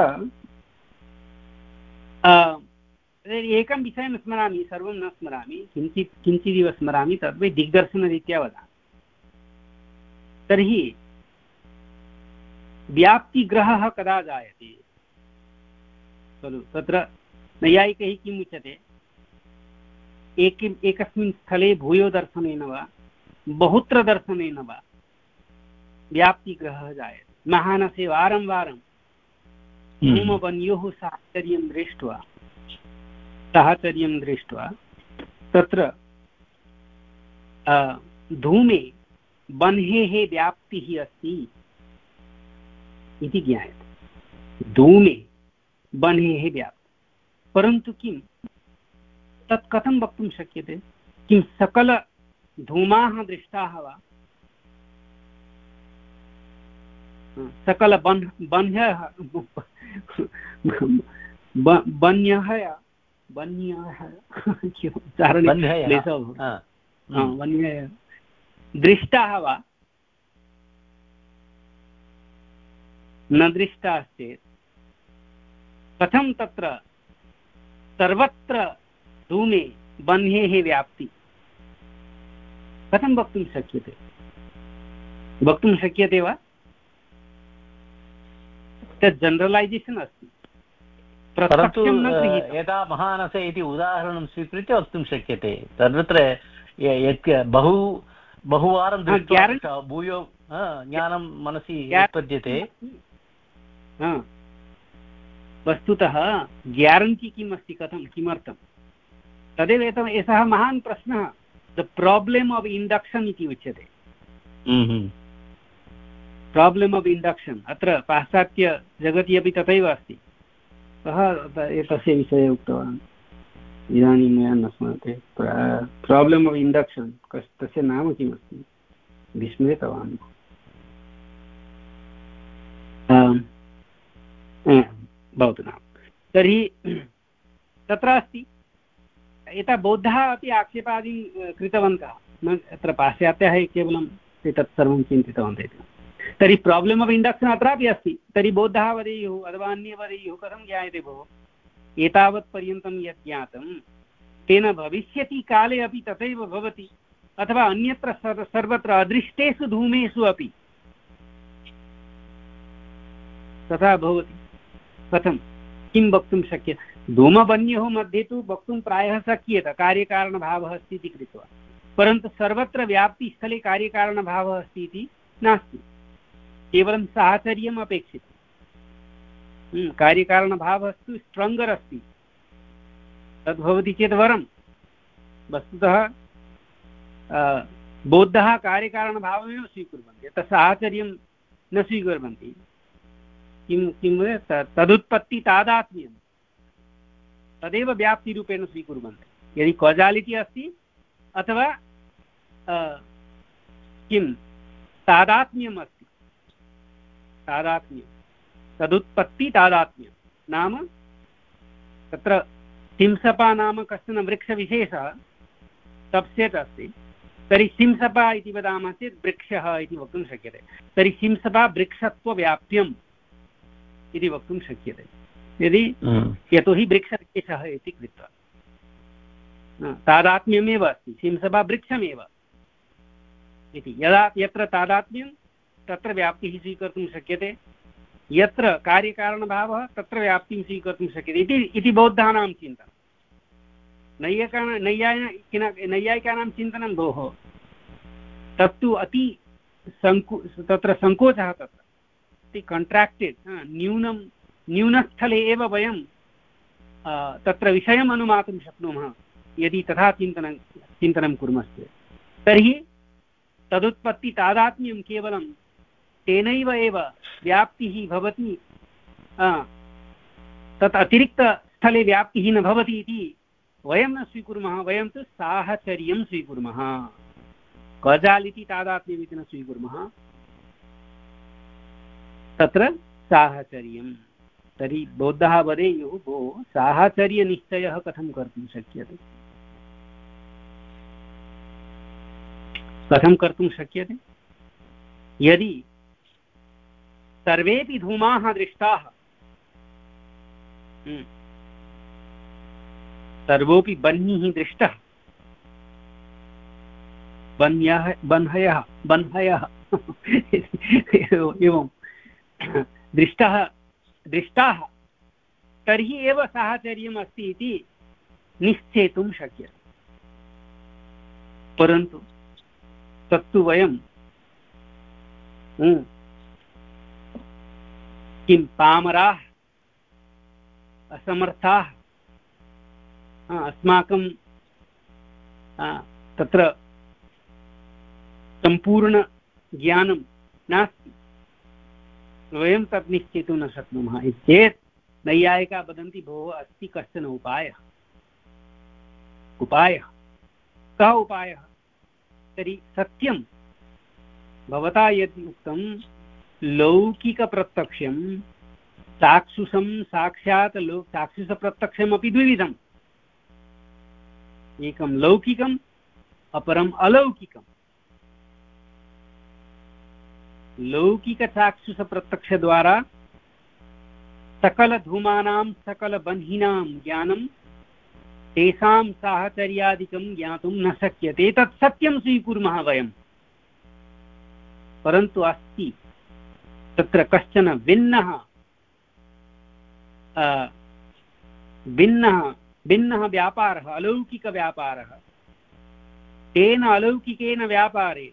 Speaker 1: एकं विषयं स्मरामि, सर्वं न स्मरामि, किञ्चित् किञ्चिदिव स्मरामि, तद्वै दिग्दर्शनरीत्या वदामि। तर्हि व्याप्तिग्रहः कदा जायते खलु? तत्र नैयायिकैः किम् उच्यते, एक एकस्मिन् स्थले भूयो दर्शनेन वा बहुत्र दर्शनेन वा व्याप्तिग्रहः जायते। महानसे वारं वारं धूमवन्योः साहचर्यं दृष्ट्वा साहचर्यं दृष्ट्वा तत्र धूमे बह्नेः व्याप्तिः अस्ति इति ज्ञायते। धूमे बह्नेः व्याप्तिः, परन्तु किं तत् कथं वक्तुं शक्यते? किं सकलधूमाः दृष्टाः वा? सकल बन् बन्यः बन्यः बन्यः दृष्टाः वा? न दृष्टाश्चेत् कथं तत्र सर्वत्र धूमे बह्नेः व्याप्ति कथं वक्तुं शक्यते? वक्तुं शक्यते वा? तत् जनरलैजेशन् अस्ति,
Speaker 2: परन्तु यदा महानसे इति उदाहरणं स्वीकृत्य वक्तुं शक्यते। तत्र बहु बहुवारं दृष्ट्वा भूयो ज्ञानं मनसि उत्पद्यते।
Speaker 1: वस्तुतः ग्यारण्टी किम् अस्ति, कथं, किमर्थं, तदेव एषः महान् प्रश्नः, द प्राब्लम् आफ् इण्डक्शन् इति उच्यते। प्राब्लम् आफ् इण्डक्शन् अत्र पाश्चात्यजगति अपि तथैव अस्ति। सः एतस्य विषये उक्तवान्, इदानीं मया न स्मर्यते, प्राब्लम् आफ् इण्डक्शन्, तस्य नाम किमस्ति, विस्मृतवान्। भवतु नाम। तर्हि तत्र अस्ति, एता बौद्धाः अपि आक्षेपादि कृतवन्तः, न अत्र पाश्चात्याः केवलं एतत् सर्वं चिन्तितवन्तः इति। तर्हि प्राब्लम् आफ् इण्डक्शन् अत्रापि अस्ति। तर्हि बौद्धाः वदेयुः अथवा अन्ये वदेयुः, कथं ज्ञायते भोः, एतावत् पर्यन्तं यत् ज्ञातं तेन भविष्यति काले अपि तथैव भवति, अथवा अन्यत्र सर्वत्र अदृष्टेषु धूमेषु अपि तथा भवति। कथं, किं वक्तुं शक्यते? धूमवन्योः मध्ये तु वक्तुं प्रायः शक्येत कार्यकारणभावः अस्ति इति कृत्वा, परन्तु सर्वत्र व्याप्तिस्थले कार्यकारणभावः अस्ति इति नास्ति, केवलं साहचर्यम् अपेक्षितं। कार्यकारणभावस्तु स्ट्राङ्गर् अस्ति, तद् भवति चेत् वरं। वस्तुतः बौद्धाः कार्यकारणभावमेव स्वीकुर्वन्ति, यत् साहचर्यं न स्वीकुर्वन्ति। किं किं तदुत्पत्ति तादात्म्यं तदेव व्याप्तिरूपेण स्वीकुर्वन्ति। यदि कॉजालिटी अस्ति अथवा किं तादात्म्यम् अस्ति, तादात्म्यं तदुत्पत्ति तादात्म्यं नाम तत्र सिंसपा नाम कश्चन वृक्षविशेषः सब्सेट् अस्ति, तर्हि सिंसपा इति वदामः चेत् वृक्षः इति वक्तुं शक्यते। तर्हि सिंसपा वृक्षत्वव्याप्यम् इति वक्तुं शक्यते, यदि यतोहि वृक्षविशेषः इति कृत्वा तादात्म्यमेव अस्ति, सिंसपा वृक्षमेव इति। यदा यत्र तादात्म्यं तत्र व्याप्तिः स्वीकर्तुं शक्यते, यत्र कार्यकारणभावः तत्र व्याप्तिं स्वीकर्तुं शक्यते इति इति बौद्धानां चिन्तनं। नैयायिकानां नैयायिक नैयायिकानां चिन्तनं भोः तत्तु अति सङ्को तत्र सङ्कोचः, तत्र अति कण्ट्राक्टेड्, न्यूनं न्यूनस्थले एव वयं तत्र विषयम् अनुमातुं शक्नुमः यदि तथा चिन्तनं चिन्तनं कुर्मश्चेत्। तर्हि तदुत्पत्ति तादात्म्यं केवलं तेनैव एव व्याप्तिः भवति, तत् अतिरिक्तस्थले व्याप्तिः न भवति इति वयं न स्वीकुर्मः। वयं तु साहचर्यं स्वीकुर्मः, कॉजालिटी तादात्म्यम् इति न स्वीकुर्मः, तत्र साहचर्यं। तर्हि बौद्धः वदेयुः भो साहचर्यनिश्चयः कथं कर्तुं शक्यते, कथं कर्तुं शक्यते? यदि सर्वेपि धूमाः दृष्टाः, सर्वोऽपि बह्निः दृष्टः, बन्यः बन्हयः बन्हयः एवं दृष्टः दृष्टाः, तर्हि एव साहचर्यम् अस्ति इति निश्चेतुं शक्यते। परन्तु तत्तु वयं किं पामराः, असमर्थाः, अस्माकं तत्र सम्पूर्ण ज्ञानं नास्ति, वयं तत् निश्चेतुं न शक्नुमः चेत् नैयायिकाः वदन्ति भोः अस्ति कश्चन उपायः। उपायः कः उपायः? तर्हि सत्यं भवता यद् उक्तं लौकिकप्रत्यक्षं चाक्षुषं साक्षात् लो चाक्षुषप्रत्यक्षमपि द्विविधम्, एकं लौकिकम् अपरम् अलौकिकम्। लौकिकचाक्षुषप्रत्यक्षद्वारा सकलधूमानां सकलबन्हीनां ज्ञानं तेषां साहचर्यादिकं ज्ञातुं न शक्यते, तत् सत्यं स्वीकुर्मः वयं। परन्तु अस्ति तत्र कश्चन भिन्नः भिन्नः भिन्नः व्यापारः, अलौकिकव्यापारः। तेन अलौकिकेन व्यापारे,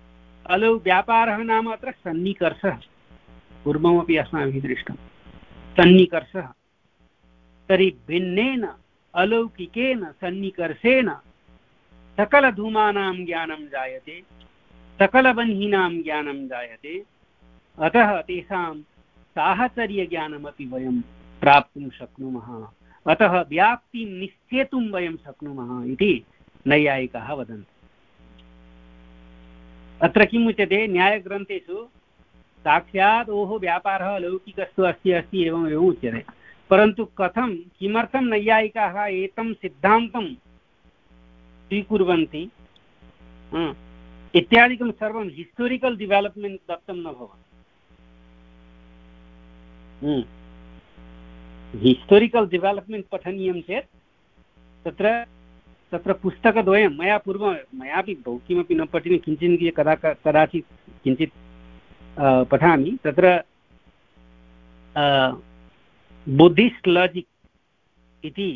Speaker 1: अलौ व्यापारः नाम अत्र सन्निकर्षः, पूर्वमपि अस्माभिः दृष्टं। सन्निकर्षः तर्हि भिन्नेन अलौकिकेन सन्निकर्षेण सकलधूमानां ज्ञानं जायते, सकलबन्हीनां ज्ञानं जायते, अतः तेषां साहचर्यज्ञानमपि वयं प्राप्तुं शक्नुमः, अतः व्याप्तिं निश्चेतुं वयं शक्नुमः इति नैयायिकाः वदन्ति। अत्र किम् उच्यते, न्यायग्रन्थेषु साक्षात् ओहो व्यापारः अलौकिकस्तु अस्ति अस्ति एवम् एवम् उच्यते, परन्तु कथं किमर्थं नैयायिकाः एतं सिद्धान्तं स्वीकुर्वन्ति इत्यादिकं सर्वं हिस्टोरिकल् डेवलप्मेण्ट् दत्तं न भवति। हिस्टोरिकल् डेवलप्मेण्ट् पठनीयं चेत् तत्र तत्र पुस्तकद्वयं मया पूर्वं मयापि बहु किमपि न पठितं, किञ्चित् कदा कदाचित् किञ्चित् पठामि। तत्र बुद्धिस्ट् लाजिक् इति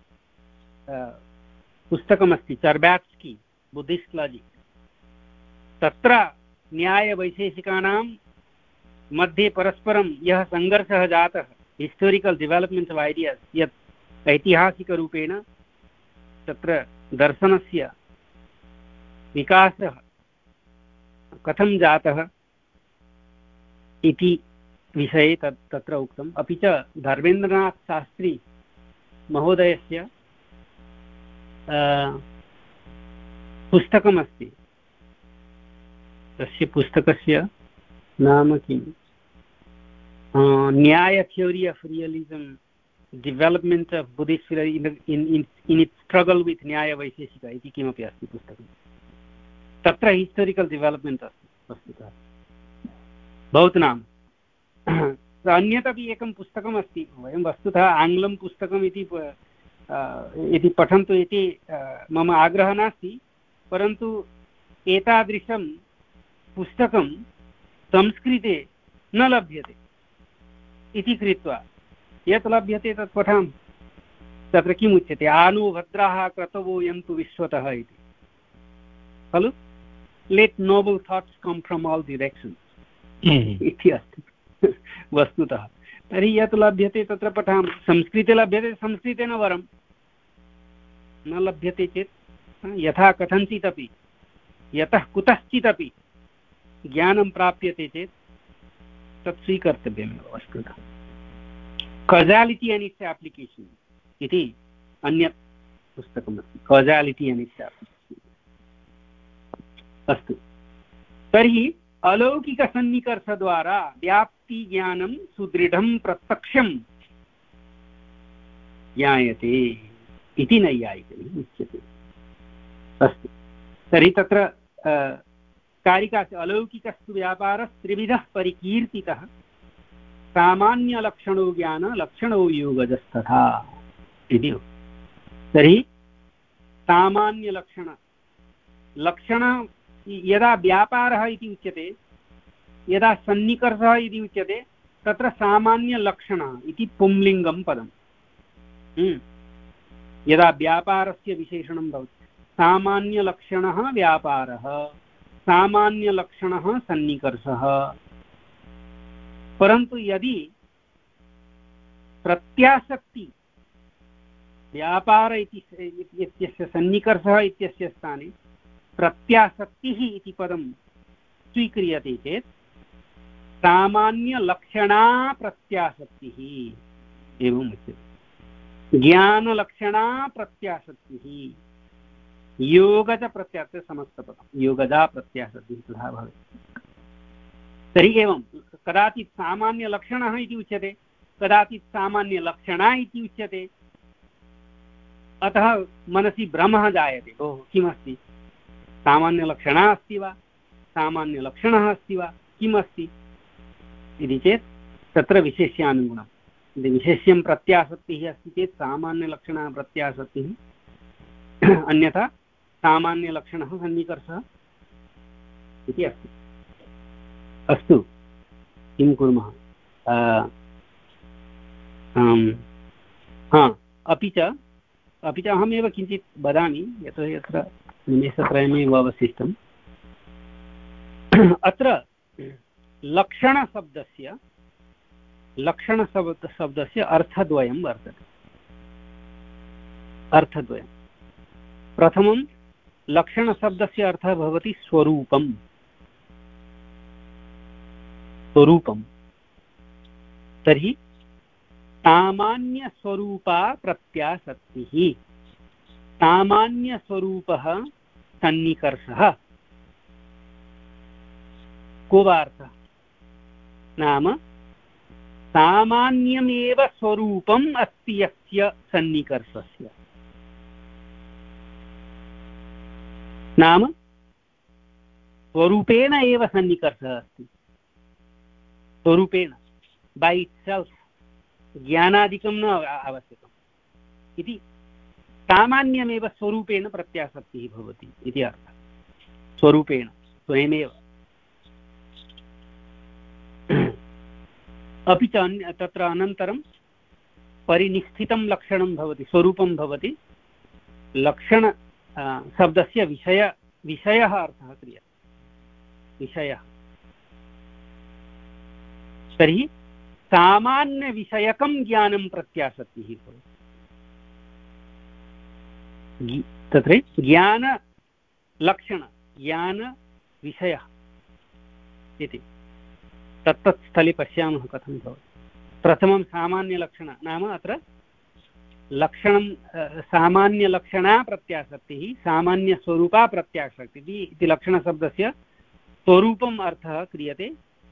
Speaker 1: पुस्तकमस्ति, चर्बाट्स्की बुद्धिस्ट् लाजिक्। तत्र न्यायवैशेषिकानां मध्ये परस्परं यः सङ्घर्षः जातः, हिस्टोरिकल् डेवलप्मेण्ट् आफ् ऐडियास्, यत् ऐतिहासिकरूपेण तत्र दर्शनस्य विकासः कथं जातः इति विषये तत् तत्र उक्तम्। अपि च धर्मेन्द्रनाथ शास्त्री महोदयस्य पुस्तकमस्ति, तस्य पुस्तकस्य नाम किं, Nyaya theory of realism, development of Buddhist in in in its struggle with न्यायवैशेषिक इति किमपि अस्ति पुस्तकं। तत्र हिस्टोरिकल् डेवलप्मेण्ट् अस्ति वस्तुतः भवतु नाम। अन्यदपि एकं पुस्तकमस्ति, वयं वस्तुतः आङ्ग्लं पुस्तकम् इति इति पठन्तु इति मम आग्रहः नास्ति, परन्तु एतादृशं पुस्तकं संस्कृते न लभ्यते इति कृत्वा यत् लभ्यते तत् पठामि। तत्र किम् उच्यते, आनो भद्राः क्रतवो यन्तु विश्वतः इति खलु, let noble thoughts come from all directions इति अस्ति वस्तुतः। तर्हि यत् लभ्यते तत्र पठामि। संस्कृते लभ्यते संस्कृतेन वरं, न लभ्यते चेत् यथा कथञ्चित् अपि यतः कुतश्चित् अपि ज्ञानं प्राप्यते चेत् तत् स्वीकर्तव्यमेव वस्तुतः। कॉजालिटी एंड इट्स एप्लिकेशन इति अन्यत् पुस्तकमस्ति, कॉजालिटी एंड इट्स एप्लिकेशन। अस्तु, तर्हि अलौकिकसन्निकर्षद्वारा व्याप्तिज्ञानं सुदृढं प्रत्यक्षं ज्ञायते इति नैयायिकैः उच्यते। अस्तु, तर्हि तत्र कारिकासु अलौकिकस्तु व्यापारस्त्रिविधः परिकीर्तितः, सामान्यलक्षणो ज्ञान लक्षणो योगजस्तथा इति। तर्हि सामान्यलक्षण लक्षण यदा व्यापारः इति उच्यते, यदा सन्निकर्षः इति उच्यते, तत्र सामान्यलक्षणः इति पुंलिङ्गं पदम्। यदा व्यापारस्य विशेषणं भवति, सामान्यलक्षणः व्यापारः, सामान्यलक्षणः सन्निकर्षः। परन्तु यदि प्रत्यासक्ति व्यापार इत्यस्य सन्निकर्षः इत्यस्य स्थाने प्रत्यासक्तिः इति पदं स्वीक्रियते चेत् सामान्यलक्षणा प्रत्यासक्तिः एवम् उच्यते। ज्ञानलक्षणा प्रत्यासक्तिः, योगज प्रत्यासक्तिः समस्तपदं, योगजा प्रत्यासक्तिः तथा भवति। तर्हि एवं कदाचित् सामान्यलक्षणः इति उच्यते, कदाचित् सामान्यलक्षणा इति उच्यते। अतः मनसि भ्रमः जायते, ओह किमस्ति, सामान्यलक्षणा अस्ति वा, सामान्यलक्षणः अस्ति वा, किम् अस्ति इति चेत् तत्र विशेष्यानुगुणं। यदि विशेष्यं प्रत्यासक्तिः अस्ति चेत् सामान्यलक्षणः प्रत्यासक्तिः, अन्यथा सामान्यलक्षणः सन्निकर्षः इति अस्ति। अस्तु, किं कुर्मः, हा अपि च अपि च अहमेव किञ्चित् वदामि, यतोहि अत्र निमेषत्रयमेव अवशिष्टम्। अत्र लक्षणशब्दस्य लक्षणशब्द शब्दस्य अर्थद्वयं वर्तते। अर्थद्वयं प्रथमं लक्षणशब्दस्य अर्थः भवति स्वरूपं। स्वरूपं तर्हि सामान्यस्वरूपा प्रत्यासक्तिः। सामान्यस्वरूपः सन्निकर्षः। को वा अर्थः? नाम सामान्यमेव स्वरूपम् अस्ति यस्य सन्निकर्षस्य। नाम स्वरूपेण एव सन्निकर्षः अस्ति। स्वरूपेण बै इट्सेल्फ, ज्ञानादिकं न आवश्यकम् इति। सामान्यमेव स्वरूपेण प्रत्यासक्तिः भवति इति अर्थः। स्वरूपेण स्वयमेव। अपि च अन्य तत्र अनन्तरं परिनिष्ठितं लक्षणं भवति, स्वरूपं भवति। लक्षण शब्दस्य विषय विषयः अर्थः क्रियते। विषयः तर्हि सामान्यविषयकं ज्ञानं प्रत्यासक्तिः भवति। तत्र ज्ञानलक्षण ज्ञानविषयः इति तत्तत् स्थले पश्यामः कथं भवति। प्रथमं सामान्यलक्षण नाम अत्र लक्षणं सामान्यलक्षणा प्रत्यासक्तिः, सामान्यस्वरूपा प्रत्यासक्तिः इति लक्षणशब्दस्य स्वरूपम् अर्थः क्रियते।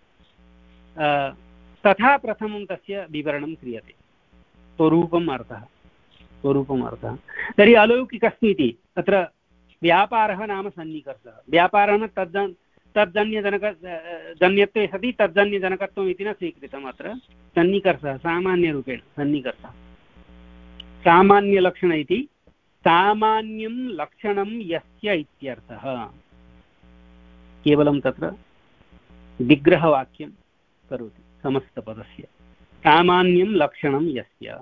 Speaker 1: तथा प्रथमं तस्य विवरणं क्रियते। स्वरूपम् अर्थः स्वरूपम् अर्थः तर्हि अलौकिकस्मीति अत्र व्यापारः नाम सन्निकर्षः। व्यापारः तद् तज्जन्यजनक जन्यत्वे सति तज्जन्यजनकत्वम् इति न स्वीकृतम्। अत्र सन्निकर्षः सामान्यरूपेण सन्निकर्षः। सामान्यलक्षण इति सामान्यं लक्षणं यस्य इत्यर्थः। केवलं तत्र विग्रहवाक्यं करोति समस्तपदस्य। सामान्यं लक्षणं यस्य।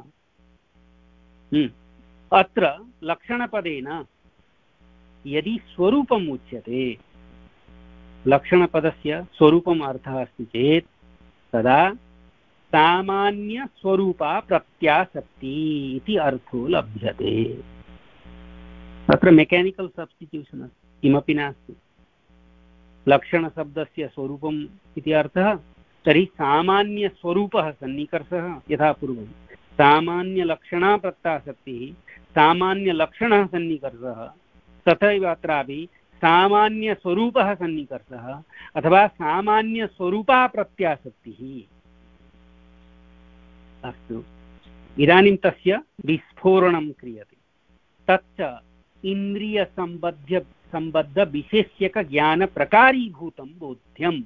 Speaker 1: अत्र लक्षणपदेन यदि स्वरूपम् उच्यते, लक्षणपदस्य स्वरूपम् अर्थः अस्ति चेत् तदा सामान्यस्वरूपा प्रत्यासक्ति इति अर्थो लभ्यते। तत्र मेकानिकल् सब्स्टिट्यूशन् अस्ति, किमपि नास्ति। लक्षणशब्दस्य स्वरूपम् इति अर्थः, तर्हि सामान्यस्वरूपः सन्निकर्षः यथा पूर्वं। सामान्यलक्षणा प्रत्यासक्तिः, सामान्यलक्षणः सन्निकर्षः। तथैव अत्रापि सामान्यस्वरूपः सन्निकर्षः अथवा सामान्यस्वरूपा प्रत्यासक्तिः। अस्तु, इदानीं तस्य विस्फोरणं क्रियते। तच्च इन्द्रियसम्बद्ध सम्बद्धविशेष्यकज्ञानप्रकारीभूतं बोध्यम्।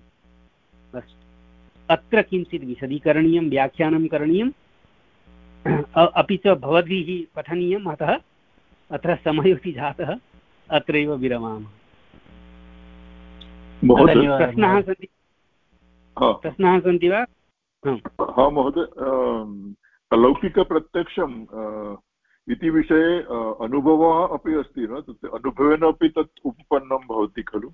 Speaker 1: अत्र किञ्चित् विशदीकरणीयं, व्याख्यानं करणीयम्, अपि च भवद्भिः पठनीयम्। अतः अत्र समयोऽपि जातः, अत्रैव विरमामः। प्रश्नाः सन्ति प्रश्नाः सन्ति वा?
Speaker 8: हा महोदय, अलौकिकप्रत्यक्षम् इति विषये अनुभवः अपि अस्ति न? तत् अनुभवेन अपि तत् उपपन्नं भवति खलु?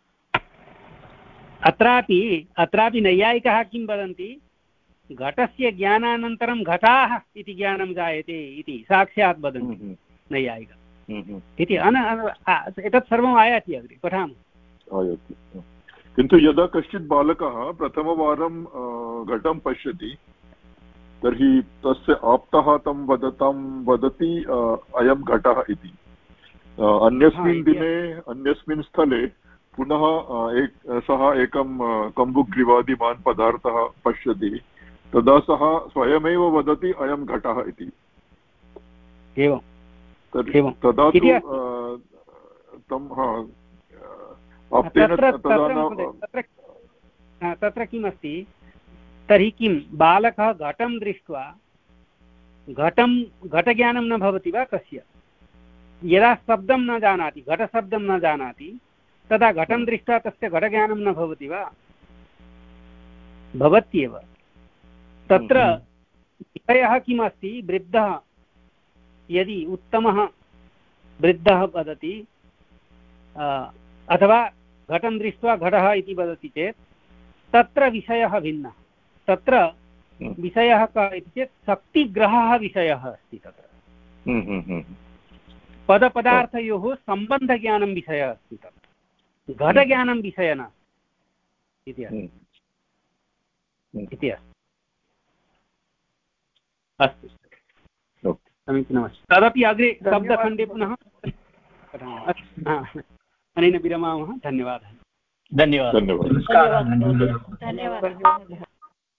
Speaker 1: अत्रापि अत्रापि नैयायिकाः किं वदन्ति, घटस्य ज्ञानानन्तरं घटाः इति ज्ञानं जायते इति साक्षात् वदन्ति नैयायिकाः इति। एतत् सर्वम् आयाति, अग्रे पठामः।
Speaker 8: आयाति, किन्तु यदा कश्चित् बालकः प्रथमवारं घटं पश्यति तर्हि तस्य आप्तः तं वदतां वदति अयं घटः इति। अन्यस्मिन् दिने अन्यस्मिन् स्थले पुनः एक सः एकं कम्बुग्रीवादिमान् पदार्थः पश्यति, तदा सः स्वयमेव वदति अयं घटः इति।
Speaker 1: एवं
Speaker 8: तदा तु तं आप्तेन
Speaker 1: तत्र किमस्ति, तर्हि किं बालकः घटं दृष्ट्वा घटं घटज्ञानं न भवति वा तस्य? यदा शब्दं न जानाति, घटशब्दं न जानाति, तदा घटं दृष्ट्वा तस्य घटज्ञानं न भवति वा? भवत्येव। तत्र विषयः किमस्ति, वृद्धः यदि उत्तमः वृद्धः वदति अथवा घटं दृष्ट्वा घटः इति वदति चेत् तत्र विषयः भिन्नः। तत्र विषयः कः इति चेत् शक्तिग्रहः विषयः अस्ति तत्र पदपदार्थयोः सम्बन्धज्ञानं विषयः अस्ति तत्र घटज्ञानं विषयः नास्ति इति अस्ति अस्तु समीचीनमस्ति तदपि अग्रे शब्दखण्डे पुनः अनेन विरमामः धन्यवादः
Speaker 2: धन्यवादः
Speaker 8: धन्यवादः
Speaker 5: धन्यवादः